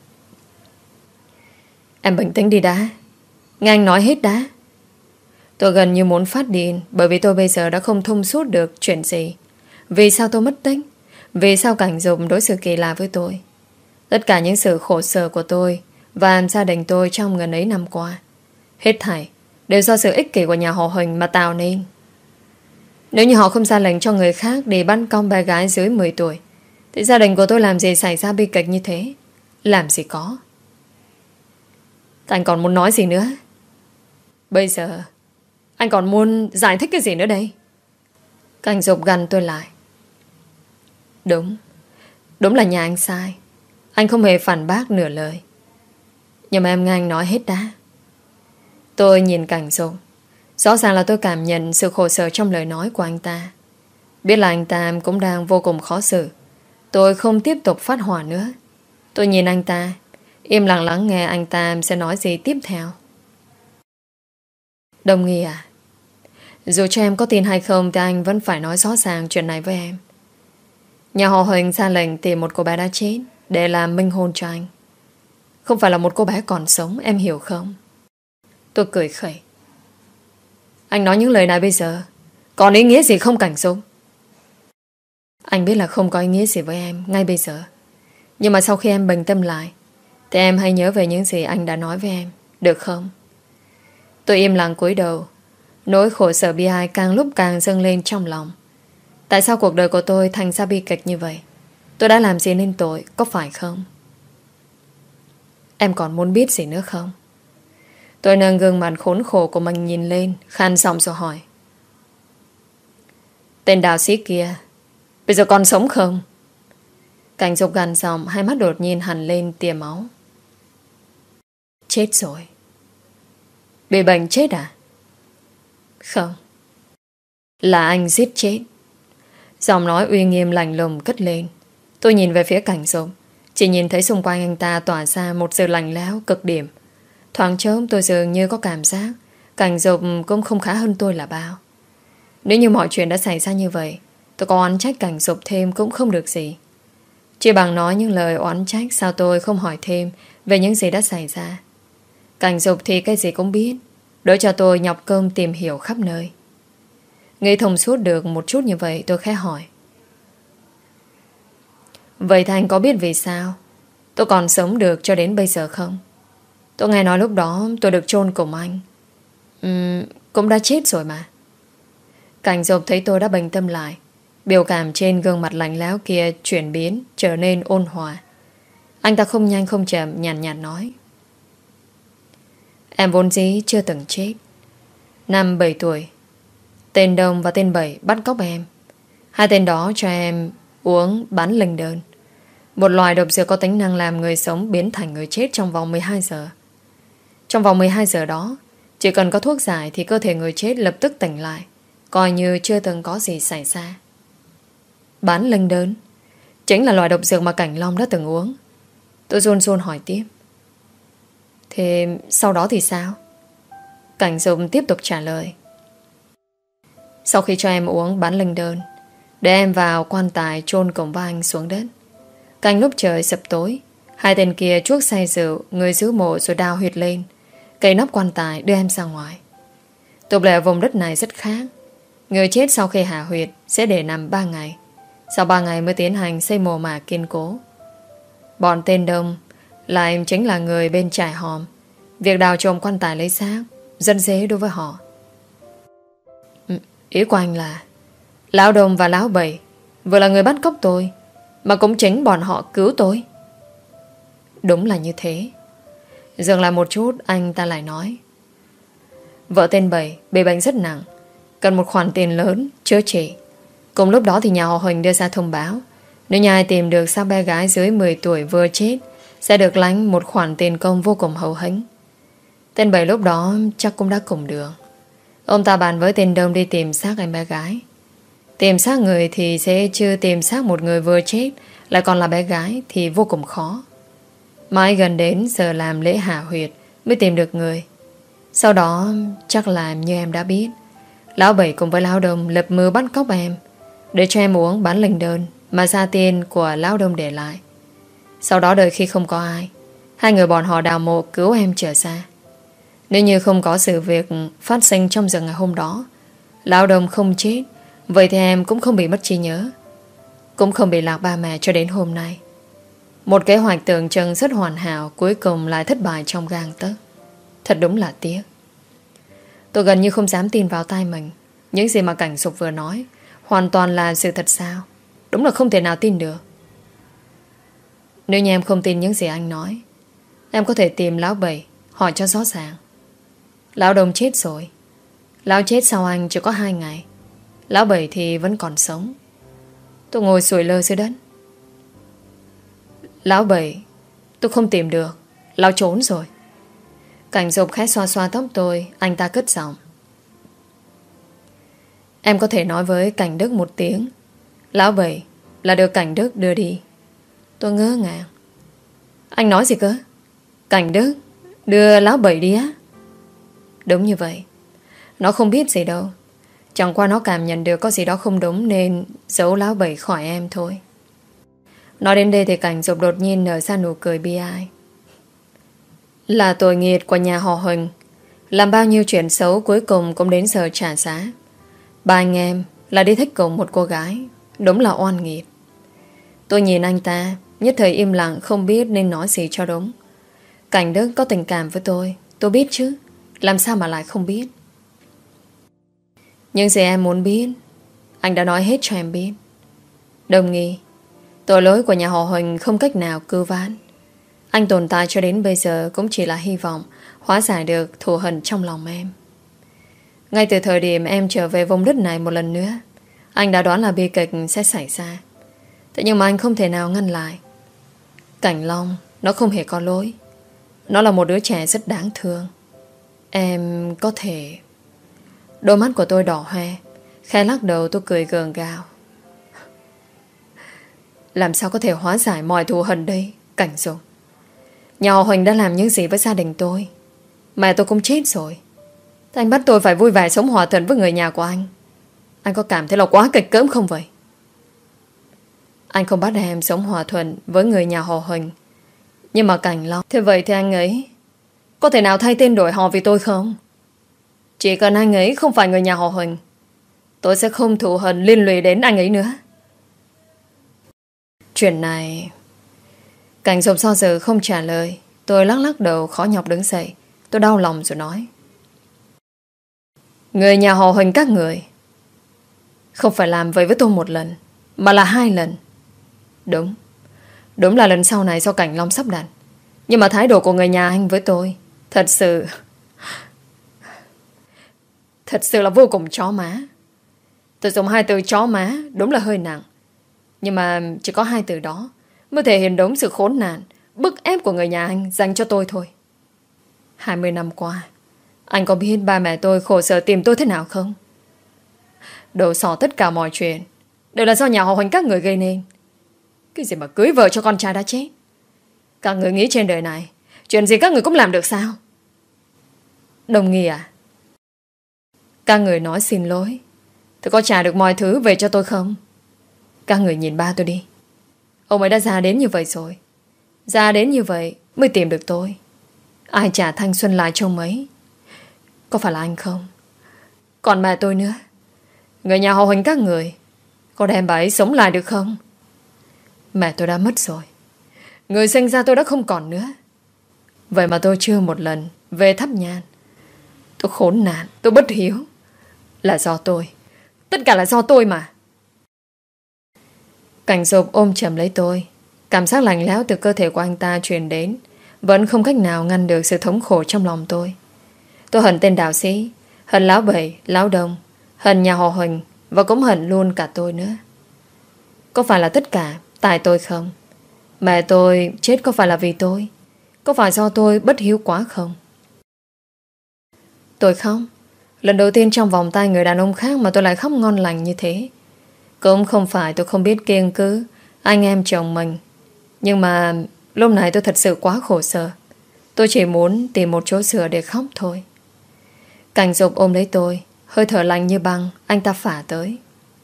Em bình tĩnh đi đã, nghe anh nói hết đã. Tôi gần như muốn phát điên, bởi vì tôi bây giờ đã không thông suốt được chuyện gì. Vì sao tôi mất tích? Vì sao Cảnh Dục đối xử kỳ lạ với tôi? Tất cả những sự khổ sở của tôi và gia đình tôi trong gần ấy năm qua, hết thảy đều do sự ích kỷ của nhà họ Huỳnh mà tạo nên. Nếu như họ không ra lệnh cho người khác để bắt cóc bé gái dưới 10 tuổi, thì gia đình của tôi làm gì xảy ra bi kịch như thế? Làm gì có. Anh còn muốn nói gì nữa? Bây giờ anh còn muốn giải thích cái gì nữa đây? Cảnh Dục gằn tôi lại. Đúng, đúng là nhà anh sai. Anh không hề phản bác nửa lời. Nhưng mà em nghe anh nói hết đã. Tôi nhìn Cảnh Dục. Rõ ràng là tôi cảm nhận sự khổ sở trong lời nói của anh ta. Biết là anh ta cũng đang vô cùng khó xử. Tôi không tiếp tục phát hỏa nữa. Tôi nhìn anh ta, im lặng lắng nghe anh ta sẽ nói gì tiếp theo. Đông Nghi à, dù cho em có tin hay không thì anh vẫn phải nói rõ ràng chuyện này với em. Nhà họ Huỳnh ra lệnh tìm một cô bé đã chết để làm minh hôn cho anh. Không phải là một cô bé còn sống, em hiểu không? Tôi cười khẩy. Anh nói những lời này bây giờ còn ý nghĩa gì không Cảnh Dục? Anh biết là không có ý nghĩa gì với em ngay bây giờ. Nhưng mà sau khi em bình tâm lại thì em hãy nhớ về những gì anh đã nói với em, được không? Tôi im lặng cúi đầu. Nỗi khổ sở bi ai càng lúc càng dâng lên trong lòng. Tại sao cuộc đời của tôi thành ra bi kịch như vậy? Tôi đã làm gì nên tội, có phải không? Em còn muốn biết gì nữa không? Tôi nâng gương mặt khốn khổ của mình nhìn lên, khan giọng rồi hỏi. Tên đạo sĩ kia bây giờ còn sống không? Cảnh Dục gằn giọng, hai mắt đột nhiên hằn lên tia máu. Chết rồi. Bị bệnh chết à? Không. Là anh giết chết. Giọng nói uy nghiêm lạnh lùng cất lên. Tôi nhìn về phía Cảnh Dục, chỉ nhìn thấy xung quanh anh ta tỏa ra một sự lạnh lẽo cực điểm. Thoáng chốc tôi dường như có cảm giác Cảnh Dục cũng không khá hơn tôi là bao. Nếu như mọi chuyện đã xảy ra như vậy, tôi có oán trách Cảnh Dục thêm cũng không được gì. Chỉ bằng nói những lời oán trách, sao tôi không hỏi thêm về những gì đã xảy ra. Cảnh Dục thì cái gì cũng biết, đỡ cho tôi nhọc công tìm hiểu khắp nơi. Nghĩ thông suốt được một chút như vậy, tôi khẽ hỏi: Vậy Thành có biết vì sao tôi còn sống được cho đến bây giờ không? Tôi nghe nói lúc đó tôi được chôn cùng anh. Cũng đã chết rồi mà. Cảnh Dục thấy tôi đã bình tâm lại, biểu cảm trên gương mặt lạnh lẽo kia chuyển biến trở nên ôn hòa. Anh ta không nhanh không chậm, nhàn nhạt nói: Em vốn dĩ chưa từng chết. Năm 7 tuổi, tên Đông và tên Bảy bắt cóc em. Hai tên đó cho em uống bán linh đơn, một loại độc dược có tính năng làm người sống biến thành người chết trong vòng 12 giờ. Trong vòng 12 giờ đó, chỉ cần có thuốc giải thì cơ thể người chết lập tức tỉnh lại, coi như chưa từng có gì xảy ra. Bán linh đơn chính là loại độc dược mà Cảnh Long đã từng uống. Tôi run run hỏi tiếp: Thế sau đó thì sao? Cảnh Dục tiếp tục trả lời: Sau khi cho em uống bán linh đơn, để em vào quan tài chôn cùng vai anh xuống đất. Canh lúc trời sập tối, hai tên kia chuốc say rượu, người giữ mộ rồi đào huyệt lên, cậy nắp quan tài đưa em ra ngoài. Tục lệ ở vùng đất này rất khác. Người chết sau khi hạ huyệt sẽ để nằm 3 ngày. Sau 3 ngày mới tiến hành xây mồ mả kiên cố. Bọn tên Đông lại chính là người bên trại hòm. Việc đào trộm quan tài lấy xác rất dễ đối với họ. Ý của anh là Lão Đông và Lão Bảy vừa là người bắt cóc tôi, mà cũng chính bọn họ cứu tôi. Đúng là như thế. Dừng lại một chút, anh ta lại nói: Vợ tên Bảy bị bệnh rất nặng, cần một khoản tiền lớn chữa trị. Cùng lúc đó thì nhà họ Huỳnh đưa ra thông báo, nếu nhà ai tìm được xác bé gái dưới 10 tuổi vừa chết sẽ được lãnh một khoản tiền công vô cùng hậu hĩnh. Tên Bảy lúc đó chắc cũng đã cùng đường. Ông ta bàn với tên Đông đi tìm xác em bé gái. Tìm xác người thì sẽ chưa tìm xác một người vừa chết lại còn là bé gái thì vô cùng khó. Mãi gần đến giờ làm lễ hạ huyệt mới tìm được người. Sau đó chắc là như em đã biết, Lão Bảy cùng với Lão Đông lập mưu bắt cóc em để cho em uống bán linh đơn mà ra tiền của Lão Đông để lại. Sau đó đợi khi không có ai, hai người bọn họ đào mộ cứu em trở ra. Nếu như không có sự việc phát sinh trong giờ ngày hôm đó, Lão Đông không chết, vậy thì em cũng không bị mất trí nhớ, cũng không bị lạc ba mẹ cho đến hôm nay. Một kế hoạch tưởng chừng rất hoàn hảo cuối cùng lại thất bại trong gang tấc. Thật đúng là tiếc. Tôi gần như không dám tin vào tai mình. Những gì mà Cảnh Dục vừa nói hoàn toàn là sự thật sao? Đúng là không thể nào tin được. Nếu như em không tin những gì anh nói, em có thể tìm Lão Bảy hỏi cho rõ ràng. Lão Đông chết rồi. Lão chết sau anh chỉ có 2 ngày. Lão Bảy thì vẫn còn sống. Tôi ngồi sủi lơ dưới đất. Lão Bảy tôi không tìm được. Lão trốn rồi. Cảnh Dục khẽ xoa xoa tóc tôi. Anh ta cất giọng: Em có thể nói với Cảnh Đức một tiếng, Lão Bảy là được Cảnh Đức đưa đi. Tôi ngỡ ngàng. Anh nói gì cơ? Cảnh Đức đưa Lão Bảy đi á? Đúng như vậy. Nó không biết gì đâu. Chẳng qua nó cảm nhận được có gì đó không đúng nên giấu Lão Bảy khỏi em thôi. Nói đến đây thì Cảnh Dục đột nhiên nở ra nụ cười bi ai. Là tội nghiệt của nhà họ Huỳnh, làm bao nhiêu chuyện xấu cuối cùng cũng đến giờ trả giá. Ba anh em là đi thích cùng một cô gái, đúng là oan nghiệt. Tôi nhìn anh ta, nhất thời im lặng không biết nên nói gì cho đúng. Cảnh Đức có tình cảm với tôi biết chứ. Làm sao mà lại không biết. Nhưng gì em muốn biết anh đã nói hết cho em biết. Đồng nghi, tội lỗi của nhà họ Huỳnh không cách nào cứu vãn. Anh tồn tại cho đến bây giờ cũng chỉ là hy vọng hóa giải được thù hận trong lòng em. Ngay từ thời điểm em trở về vùng đất này một lần nữa, anh đã đoán là bi kịch sẽ xảy ra. Thế nhưng mà anh không thể nào ngăn lại. Cảnh Long nó không hề có lỗi. Nó là một đứa trẻ rất đáng thương. Em có thể... Đôi mắt của tôi đỏ hoe. Khẽ lắc đầu tôi cười gượng gạo. Làm sao có thể hóa giải mọi thù hận đây, Cảnh Dục? Nhà họ Huỳnh đã làm những gì với gia đình tôi? Mẹ tôi cũng chết rồi. Thế anh bắt tôi phải vui vẻ sống hòa thuận với người nhà của anh. Anh có cảm thấy là quá kịch cỡm không vậy? Anh không bắt em sống hòa thuận với người nhà họ Huỳnh. Nhưng mà Cảnh Long, thế vậy thì anh ấy có thể nào thay tên đổi họ vì tôi không? Chỉ cần anh ấy không phải người nhà họ Huỳnh, tôi sẽ không thù hận liên lụy đến anh ấy nữa. Chuyện này... Cảnh Dục do dự không trả lời. Tôi lắc lắc đầu khó nhọc đứng dậy. Tôi đau lòng rồi nói: người nhà họ Huỳnh các người không phải làm vậy với tôi một lần, mà là 2 lần. Đúng là lần sau này do Cảnh Long sắp đặt. Nhưng mà thái độ của người nhà anh với tôi thật sự là vô cùng chó má. Tôi dùng 2 từ chó má đúng là hơi nặng, nhưng mà chỉ có 2 từ đó mới thể hiện đúng sự khốn nạn, bức ép của người nhà anh dành cho tôi thôi. 20 năm qua, anh có biết ba mẹ tôi khổ sở tìm tôi thế nào không? Đổ xỏ tất cả mọi chuyện đều là do nhà họ Huỳnh các người gây nên. Cái gì mà cưới vợ cho con trai đã chết. Các người nghĩ trên đời này chuyện gì các người cũng làm được sao? Đồng nghi à? Các người nói xin lỗi, tôi có trả được mọi thứ về cho tôi không? Các người nhìn ba tôi đi. Ông ấy đã già đến như vậy rồi. Già đến như vậy mới tìm được tôi. Ai trả thanh xuân lại cho ông ấy? Có phải là anh không? Còn mẹ tôi nữa. Người nhà họ Huỳnh các người có đem bà ấy sống lại được không? Mẹ tôi đã mất rồi. Người sinh ra tôi đã không còn nữa. Vậy mà tôi chưa một lần về thắp nhang. Tôi khốn nạn, tôi bất hiếu. Là do tôi. Tất cả là do tôi mà. Cảnh Dục ôm chầm lấy tôi. Cảm giác lạnh lẽo từ cơ thể của anh ta truyền đến, vẫn không cách nào ngăn được sự thống khổ trong lòng tôi. Tôi hận tên đạo sĩ, hận lão Bảy, lão Đông, hận nhà họ Huỳnh, và cũng hận luôn cả tôi nữa. Có phải là tất cả tại tôi không? Mẹ tôi chết có phải là vì tôi? Có phải do tôi bất hiếu quá không? Tôi khóc. Lần đầu tiên trong vòng tay người đàn ông khác mà tôi lại khóc ngon lành như thế. Cũng không phải tôi không biết kiêng cữ anh em chồng mình, nhưng mà lúc này tôi thật sự quá khổ sở. Tôi chỉ muốn tìm một chỗ sửa để khóc thôi. Cảnh Dục ôm lấy tôi, hơi thở lạnh như băng. Anh ta phả tới: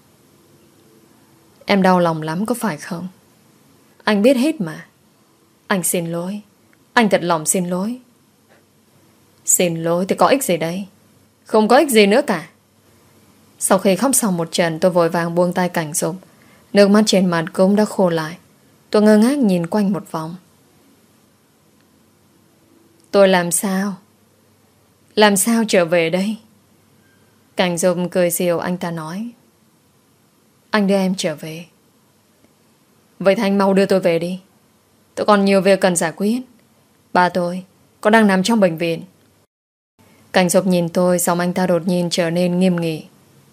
em đau lòng lắm có phải không? Anh biết hết mà. Anh xin lỗi. Anh thật lòng xin lỗi. Xin lỗi thì có ích gì đây? Không có ích gì nữa cả. Sau khi khóc xong một trận, tôi vội vàng buông tay Cảnh Dục. Nước mắt trên mặt cũng đã khô lại. Tôi ngơ ngác nhìn quanh một vòng. Tôi làm sao? Làm sao trở về đây? Cảnh Dục cười dịu, anh ta nói: anh đưa em trở về. Vậy thì anh mau đưa tôi về đi. Tôi còn nhiều việc cần giải quyết. Ba tôi còn đang nằm trong bệnh viện. Cảnh Dục nhìn tôi, xong anh ta đột nhiên trở nên nghiêm nghị.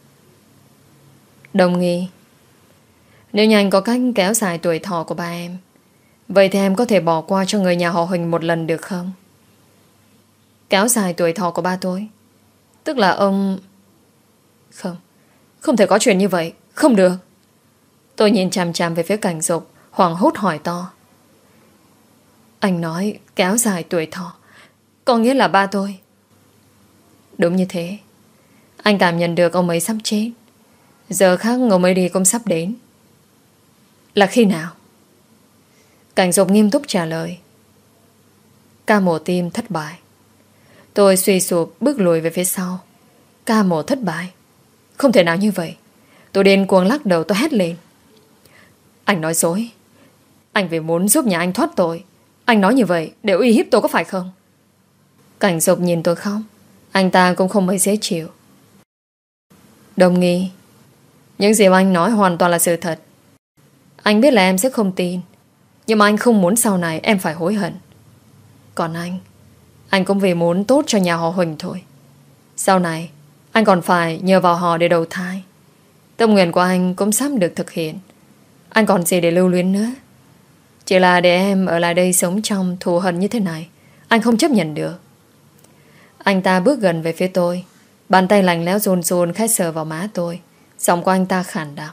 Đồng nghi. Nếu như anh có cách kéo dài tuổi thọ của ba em, vậy thì em có thể bỏ qua cho người nhà họ Huỳnh một lần được không? Kéo dài tuổi thọ của ba tôi? Tức là ông... Không thể có chuyện như vậy. Không được. Tôi nhìn chằm chằm về phía Cảnh Dục, hoảng hốt hỏi to: anh nói kéo dài tuổi thọ có nghĩa là ba tôi? Đúng như thế. Anh cảm nhận được ông ấy sắp chết. Giờ khác ông ấy đi cũng sắp đến. Là khi nào? Cảnh Dục nghiêm túc trả lời: ca mổ tim thất bại. Tôi suy sụp bước lùi về phía sau. Ca mổ thất bại? Không thể nào như vậy. Tôi điên cuồng lắc đầu, tôi hét lên: anh nói dối. Anh vì muốn giúp nhà anh thoát tội. Anh nói như vậy để uy hiếp tôi có phải không? Cảnh Dục nhìn tôi khóc. Anh ta cũng không mấy dễ chịu. Đồng nghi. Những gì mà anh nói hoàn toàn là sự thật. Anh biết là em sẽ không tin, nhưng mà anh không muốn sau này em phải hối hận. Còn anh cũng vì muốn tốt cho nhà họ Huỳnh thôi. Sau này anh còn phải nhờ vào họ để đầu thai. Tâm nguyện của anh cũng sắp được thực hiện. Anh còn gì để lưu luyến nữa. Chỉ là để em ở lại đây sống trong thù hận như thế này, anh không chấp nhận được. Anh ta bước gần về phía tôi. Bàn tay lạnh lẽo run run khẽ sờ vào má tôi. Giọng của anh ta khàn đặc.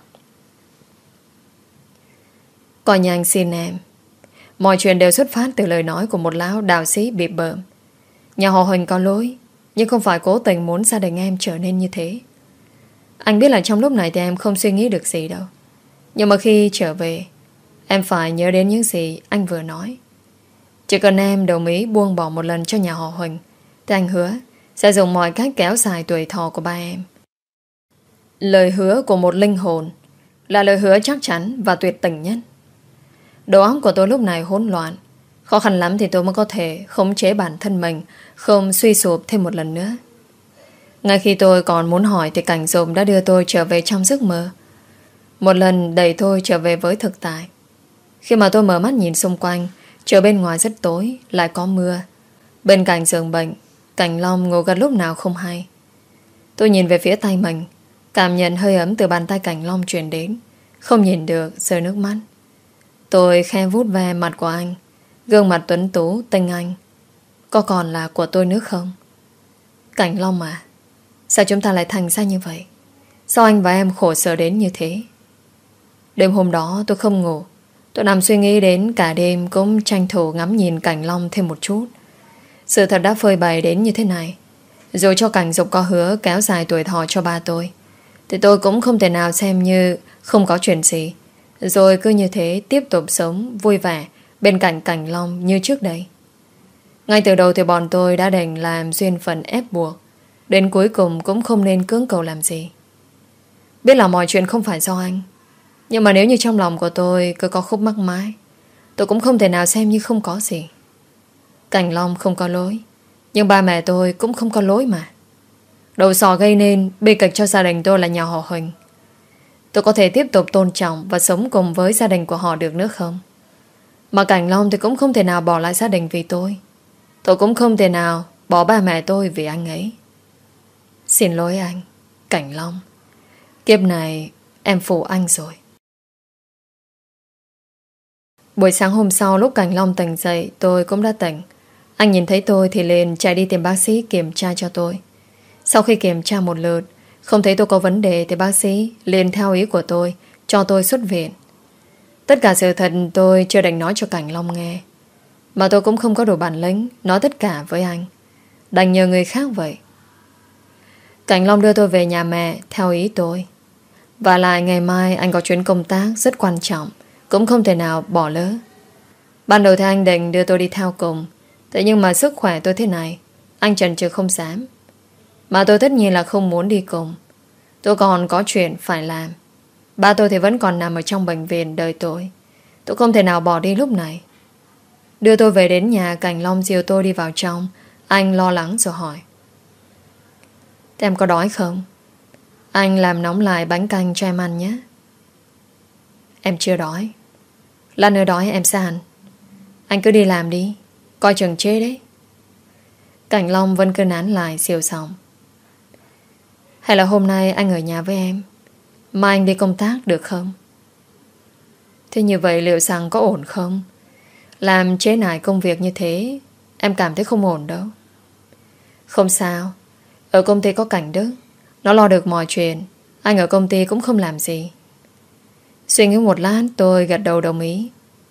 Coi như anh xin em. Mọi chuyện đều xuất phát từ lời nói của một lão đạo sĩ bị bợm. Nhà họ Huỳnh có lỗi, nhưng không phải cố tình muốn gia đình em trở nên như thế. Anh biết là trong lúc này thì em không suy nghĩ được gì đâu. Nhưng mà khi trở về, em phải nhớ đến những gì anh vừa nói. Chỉ cần em đồng ý buông bỏ một lần cho nhà họ Huỳnh, thì anh hứa sẽ dùng mọi cách kéo dài tuổi thọ của ba em. Lời hứa của một linh hồn là lời hứa chắc chắn và tuyệt tình nhất. Đầu óc của tôi lúc này hỗn loạn. Khó khăn lắm thì tôi mới có thể khống chế bản thân mình, không suy sụp thêm một lần nữa. Ngay khi tôi còn muốn hỏi thì cảnh dùm đã đưa tôi trở về trong giấc mơ. Một lần đẩy tôi trở về với thực tại. Khi mà tôi mở mắt nhìn xung quanh, trời bên ngoài rất tối, lại có mưa. Bên cạnh giường bệnh, Cảnh Long ngủ gật lúc nào không hay. Tôi nhìn về phía tay mình, cảm nhận hơi ấm từ bàn tay Cảnh Long truyền đến, không nhìn được rơi nước mắt. Tôi khe vuốt ve mặt của anh. Gương mặt tuấn tú tinh anh có còn là của tôi nữa không? Cảnh Long à, sao chúng ta lại thành ra như vậy? Sao anh và em khổ sở đến như thế? Đêm hôm đó tôi không ngủ. Tôi nằm suy nghĩ đến cả đêm, cũng tranh thủ ngắm nhìn Cảnh Long thêm một chút. Sự thật đã phơi bày đến như thế này. Dù cho Cảnh Dục có hứa kéo dài tuổi thọ cho ba tôi, thì tôi cũng không thể nào xem như không có chuyện gì, rồi cứ như thế tiếp tục sống vui vẻ bên cạnh Cảnh Long như trước đây. Ngay từ đầu thì bọn tôi đã đành làm duyên phận ép buộc, đến cuối cùng cũng không nên cưỡng cầu làm gì. Biết là mọi chuyện không phải do anh, nhưng mà nếu như trong lòng của tôi cứ có khúc mắc mái, tôi cũng không thể nào xem như không có gì. Cảnh Long không có lỗi, nhưng ba mẹ tôi cũng không có lỗi mà. Đầu sỏ gây nên bi kịch cho gia đình tôi là nhà họ Huỳnh. Tôi có thể tiếp tục tôn trọng và sống cùng với gia đình của họ được nữa không? Mà Cảnh Long thì cũng không thể nào bỏ lại gia đình vì tôi. Tôi cũng không thể nào bỏ ba mẹ tôi vì anh ấy. Xin lỗi anh, Cảnh Long. Kiếp này em phụ anh rồi. Buổi sáng hôm sau, lúc Cảnh Long tỉnh dậy, tôi cũng đã tỉnh. Anh nhìn thấy tôi thì liền chạy đi tìm bác sĩ kiểm tra cho tôi. Sau khi kiểm tra một lượt, không thấy tôi có vấn đề thì bác sĩ liền theo ý của tôi cho tôi xuất viện. Tất cả sự thật tôi chưa đành nói cho Cảnh Long nghe, mà tôi cũng không có đủ bản lĩnh nói tất cả với anh, đành nhờ người khác vậy. Cảnh Long đưa tôi về nhà mẹ theo ý tôi. Và lại ngày mai anh có chuyến công tác rất quan trọng, cũng không thể nào bỏ lỡ. Ban đầu thì anh định đưa tôi đi theo cùng, thế nhưng mà sức khỏe tôi thế này, anh chần chừ không dám. Mà tôi tất nhiên là không muốn đi cùng. Tôi còn có chuyện phải làm. Ba tôi thì vẫn còn nằm ở trong bệnh viện đợi tôi. Tôi không thể nào bỏ đi lúc này. Đưa tôi về đến nhà, Cảnh Long dìu tôi đi vào trong. Anh lo lắng rồi hỏi: "Thế em có đói không? Anh làm nóng lại bánh canh cho em ăn nhé." "Em chưa đói. Lát nữa đói em sẽ ăn. Anh cứ đi làm đi, coi chừng chết đấy." Cảnh Long vẫn cứ nán lại siêu xong: "Hay là hôm nay anh ở nhà với em, mai anh đi công tác được không?" "Thế như vậy liệu rằng có ổn không? Làm chế nải công việc như thế, em cảm thấy không ổn đâu." "Không sao. Ở công ty có Cảnh Đức, nó lo được mọi chuyện. Anh ở công ty cũng không làm gì." Suy nghĩ một lát, tôi gật đầu đồng ý.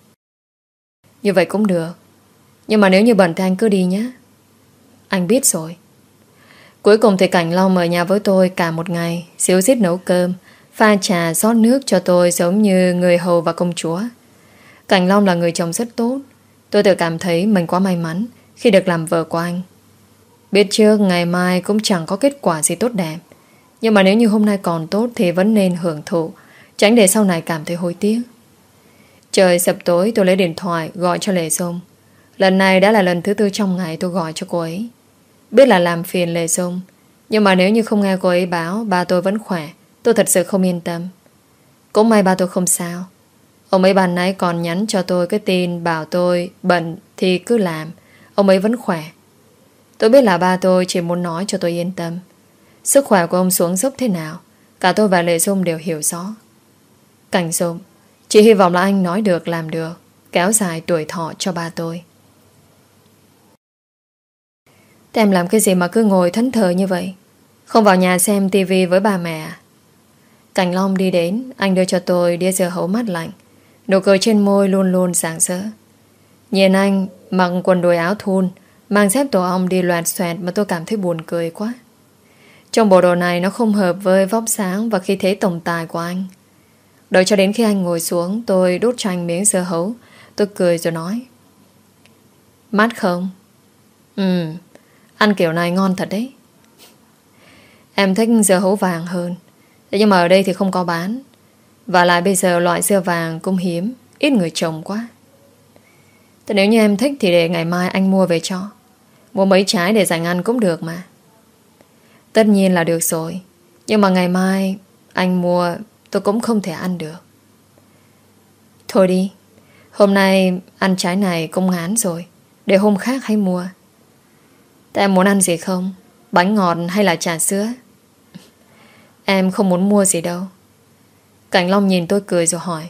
"Như vậy cũng được. Nhưng mà nếu như bận thì anh cứ đi nhé." "Anh biết rồi." Cuối cùng thì Cảnh Long ở nhà với tôi cả một ngày, xíu xít nấu cơm, pha trà, rót nước cho tôi giống như người hầu và công chúa. Cảnh Long là người chồng rất tốt. Tôi tự cảm thấy mình quá may mắn khi được làm vợ của anh. Biết trước ngày mai cũng chẳng có kết quả gì tốt đẹp, nhưng mà nếu như hôm nay còn tốt thì vẫn nên hưởng thụ, tránh để sau này cảm thấy hối tiếc. Trời sập tối, tôi lấy điện thoại gọi cho Lệ Dung. Lần này đã là lần thứ 4 trong ngày tôi gọi cho cô ấy. Biết là làm phiền Lệ Dung, nhưng mà nếu như không nghe cô ấy báo ba tôi vẫn khỏe, tôi thật sự không yên tâm. Cũng may ba tôi không sao. Ông ấy ban nãy còn nhắn cho tôi cái tin bảo tôi bận thì cứ làm, ông ấy vẫn khỏe. Tôi biết là ba tôi chỉ muốn nói cho tôi yên tâm. Sức khỏe của ông xuống dốc thế nào, cả tôi và Lệ Dung đều hiểu rõ. Cảnh Dung, chỉ hy vọng là anh nói được làm được, kéo dài tuổi thọ cho ba tôi. "Thế em làm cái gì mà cứ ngồi thẫn thờ như vậy? Không vào nhà xem tivi với ba mẹ à?" Cảnh Long đi đến, anh đưa cho tôi đĩa dưa hấu mát lạnh. Nụ cười trên môi luôn luôn rạng rỡ. Nhìn anh mặc quần đùi áo thun, mang dép tổ ong đi loạt xoẹt mà tôi cảm thấy buồn cười quá. Trong bộ đồ này nó không hợp với vóc sáng và khí thế tổng tài của anh. Đợi cho đến khi anh ngồi xuống, tôi đút cho anh miếng dưa hấu. Tôi cười rồi nói: mát không? Ăn kiểu này ngon thật đấy. Em thích dưa hấu vàng hơn. Thế nhưng mà ở đây thì không có bán. Và lại bây giờ loại dưa vàng cũng hiếm, ít người trồng quá. Thế nếu như em thích thì để ngày mai anh mua về cho. Mua mấy trái để dành ăn cũng được mà. Tất nhiên là được rồi. Nhưng mà ngày mai anh mua tôi cũng không thể ăn được. Thôi đi, hôm nay ăn trái này cũng ngán rồi. Để hôm khác hãy mua. Thế em muốn ăn gì không? Bánh ngọt hay là trà sữa? Em không muốn mua gì đâu. Cảnh Long nhìn tôi cười rồi hỏi: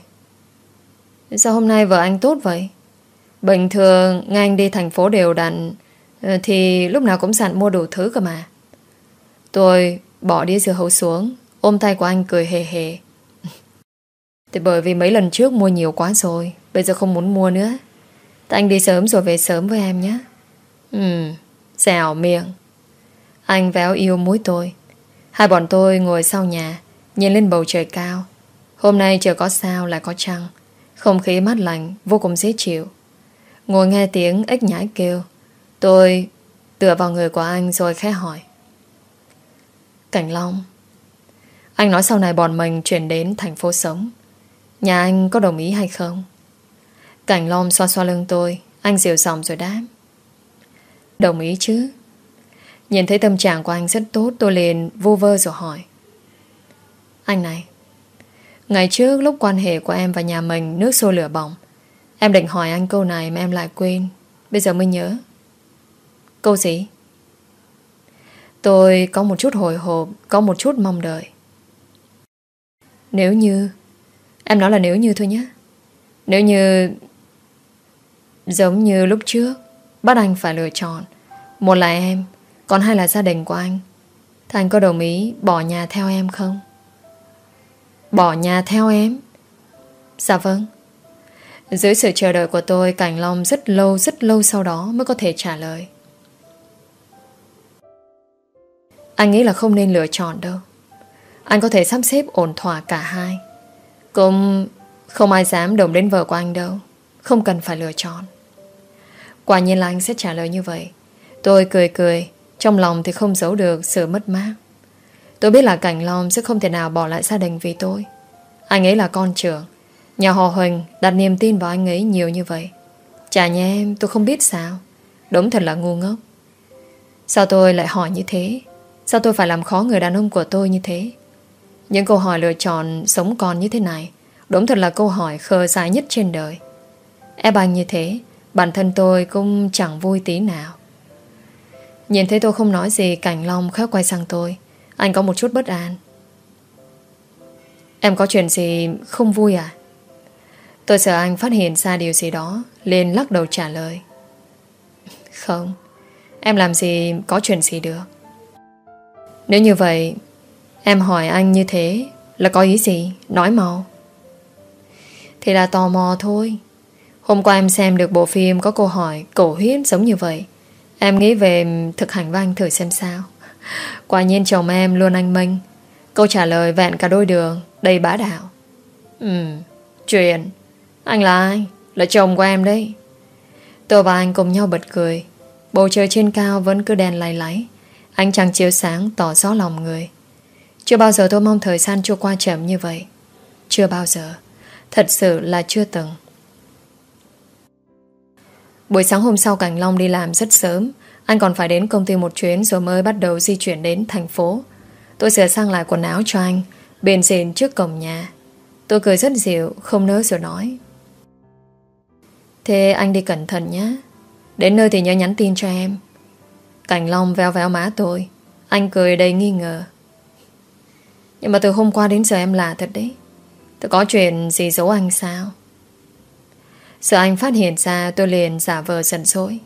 sao hôm nay vợ anh tốt vậy? Bình thường nghe anh đi thành phố đều đặn thì lúc nào cũng sẵn mua đủ thứ cơ mà. Tôi bỏ đĩa dưa hấu xuống, ôm tay của anh cười hề hề. Thì bởi vì mấy lần trước mua nhiều quá rồi, bây giờ không muốn mua nữa. Tại anh đi sớm rồi về sớm với em nhé. Dẻo miệng. Anh véo yêu mũi tôi. Hai bọn tôi ngồi sau nhà, nhìn lên bầu trời cao. Hôm nay trời có sao lại có trăng. Không khí mát lạnh, vô cùng dễ chịu. Ngồi nghe tiếng ếch nhái kêu, tôi tựa vào người của anh rồi khẽ hỏi: Cảnh Long, anh nói sau này bọn mình chuyển đến thành phố sống, nhà anh có đồng ý hay không? Cảnh Long xoa xoa lưng tôi. Anh dịu giọng rồi đáp: đồng ý chứ. Nhìn thấy tâm trạng của anh rất tốt, tôi liền vu vơ rồi hỏi: anh này, ngày trước lúc quan hệ của em và nhà mình nước sôi lửa bỏng, em định hỏi anh câu này mà em lại quên. Bây giờ mới nhớ. Câu gì? Tôi có một chút hồi hộp, có một chút mong đợi. Nếu như... Em nói là nếu như thôi nhé. Nếu như... giống như lúc trước bắt anh phải lựa chọn, một là em, còn hai là gia đình của anh, thì anh có đồng ý bỏ nhà theo em không? Bỏ nhà theo em? Dạ vâng. Dưới sự chờ đợi của tôi, Cảnh Long rất lâu sau đó mới có thể trả lời: anh nghĩ là không nên lựa chọn đâu. Anh có thể sắp xếp ổn thỏa cả hai. Cũng không ai dám động đến vợ của anh đâu. Không cần phải lựa chọn. Quả nhiên là anh sẽ trả lời như vậy. Tôi cười cười, trong lòng thì không giấu được sự mất mát. Tôi biết là Cảnh Long sẽ không thể nào bỏ lại gia đình vì tôi. Anh ấy là con trưởng, nhà họ Huỳnh đặt niềm tin vào anh ấy nhiều như vậy. Chả nhà em tôi không biết sao. Đúng thật là ngu ngốc. Sao tôi lại hỏi như thế? Sao tôi phải làm khó người đàn ông của tôi như thế? Những câu hỏi lựa chọn sống còn như thế này đúng thật là câu hỏi khờ dại nhất trên đời. Ép anh như thế, bản thân tôi cũng chẳng vui tí nào. Nhìn thấy tôi không nói gì, Cảnh Long khẽ quay sang tôi. Anh có một chút bất an. Em có chuyện gì không vui à? Tôi sợ anh phát hiện ra điều gì đó, liền lắc đầu trả lời: không, em làm gì có chuyện gì được. Nếu như vậy, em hỏi anh như thế là có ý gì? Nói mau. Thì là tò mò thôi. Hôm qua em xem được bộ phim có câu hỏi cổ huyết giống như vậy. Em nghĩ về thực hành với anh thử xem sao. Quả nhiên chồng em luôn anh minh. Câu trả lời vẹn cả đôi đường, đầy bá đạo. Chuyện. Anh là ai? Là chồng của em đấy. Tôi và anh cùng nhau bật cười. Bầu trời trên cao vẫn cứ đèn lay láy. Ánh trăng chiếu sáng tỏ rõ lòng người. Chưa bao giờ tôi mong thời gian trôi qua chậm như vậy. Chưa bao giờ. Thật sự là chưa từng. Buổi sáng hôm sau, Cảnh Long đi làm rất sớm. Anh còn phải đến công ty một chuyến rồi mới bắt đầu di chuyển đến thành phố. Tôi sửa sang lại quần áo cho anh, bền xịn trước cổng nhà. Tôi cười rất dịu, không nỡ rồi nói: thế anh đi cẩn thận nhé. Đến nơi thì nhớ nhắn tin cho em. Cảnh Long véo véo má tôi. Anh cười đầy nghi ngờ. Nhưng mà từ hôm qua đến giờ em lạ thật đấy. Tôi có chuyện gì giấu anh sao? Sợ anh phát hiện ra, tôi liền giả vờ giận dỗi.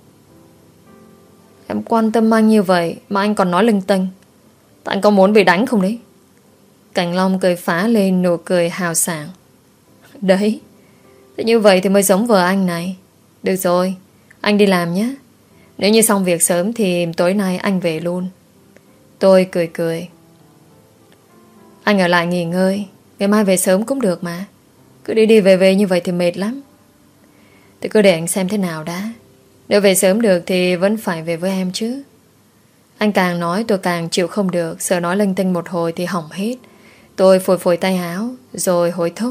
Em quan tâm anh như vậy mà anh còn nói linh tinh. Tại anh có muốn bị đánh không đấy? Cảnh Long cười phá lên nụ cười hào sảng. Đấy, thế như vậy thì mới giống vợ anh này. Được rồi, anh đi làm nhé. Nếu như xong việc sớm thì tối nay anh về luôn. Tôi cười cười. Anh ở lại nghỉ ngơi, ngày mai về sớm cũng được mà. Cứ đi đi về về như vậy thì mệt lắm. Thì cứ để anh xem thế nào đã. Nếu về sớm được thì vẫn phải về với em chứ. Anh càng nói tôi càng chịu không được. Sợ nói linh tinh một hồi thì hỏng hết. Tôi phủi phủi tay áo rồi hối thúc.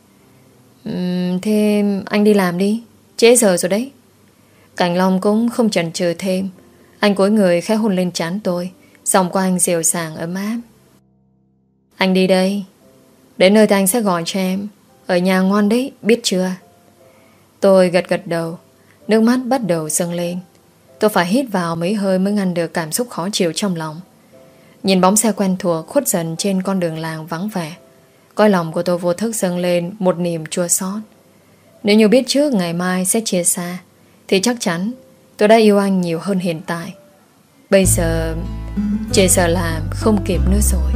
Thế anh đi làm đi, trễ giờ rồi đấy. Cảnh Long cũng không chần chừ thêm. Anh cúi người khẽ hôn lên trán tôi. Giọng của anh dịu dàng ấm áp. Anh đi đây. Đến nơi thì anh sẽ gọi cho em. Ở nhà ngoan đấy, biết chưa? Tôi gật gật đầu. Nước mắt bắt đầu dâng lên. Tôi phải hít vào mấy hơi mới ngăn được cảm xúc khó chịu trong lòng. Nhìn bóng xe quen thuộc khuất dần trên con đường làng vắng vẻ, coi lòng của tôi vô thức dâng lên một niềm chua xót. Nếu như biết trước ngày mai sẽ chia xa thì chắc chắn tôi đã yêu anh nhiều hơn hiện tại. Bây giờ chỉ sợ làm không kịp nữa rồi.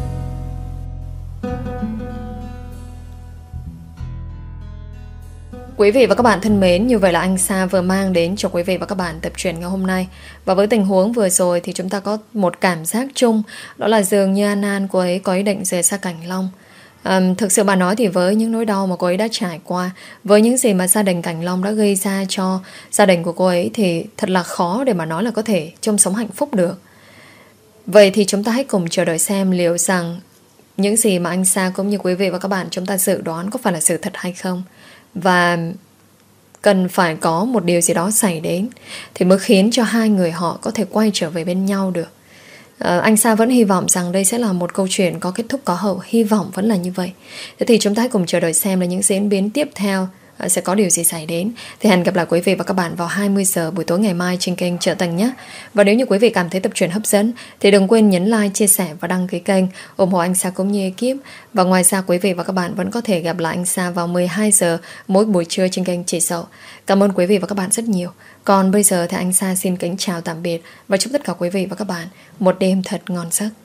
Quý vị và các bạn thân mến, như vậy là anh Sa vừa mang đến cho quý vị và các bạn tập truyện ngày hôm nay. Và với tình huống vừa rồi thì chúng ta có một cảm giác chung, đó là dường như An An cô ấy có ý định rời xa Cảnh Long. Thực sự bà nói thì với những nỗi đau mà cô ấy đã trải qua, với những gì mà gia đình Cảnh Long đã gây ra cho gia đình của cô ấy, thì thật là khó để mà nói là có thể chung sống hạnh phúc được. Vậy thì chúng ta hãy cùng chờ đợi xem liệu rằng những gì mà anh Sa cũng như quý vị và các bạn chúng ta dự đoán có phải là sự thật hay không. Và cần phải có một điều gì đó xảy đến thì mới khiến cho hai người họ có thể quay trở về bên nhau được. Anh Sa vẫn hy vọng rằng đây sẽ là một câu chuyện có kết thúc có hậu. Hy vọng vẫn là như vậy. Thế thì chúng ta hãy cùng chờ đợi xem là những diễn biến tiếp theo sẽ có điều gì xảy đến. Thì hẹn gặp lại quý vị và các bạn vào 20 giờ buổi tối ngày mai trên kênh Trợ Tình nhé. Và nếu như quý vị cảm thấy tập truyện hấp dẫn thì đừng quên nhấn like, chia sẻ và đăng ký kênh ủng hộ anh Sa cũng như ekip. Và ngoài ra quý vị và các bạn vẫn có thể gặp lại anh Sa vào 12 giờ mỗi buổi trưa trên kênh Chị Dậu. Cảm ơn quý vị và các bạn rất nhiều. Còn bây giờ thì anh Sa xin kính chào tạm biệt và chúc tất cả quý vị và các bạn một đêm thật ngon giấc.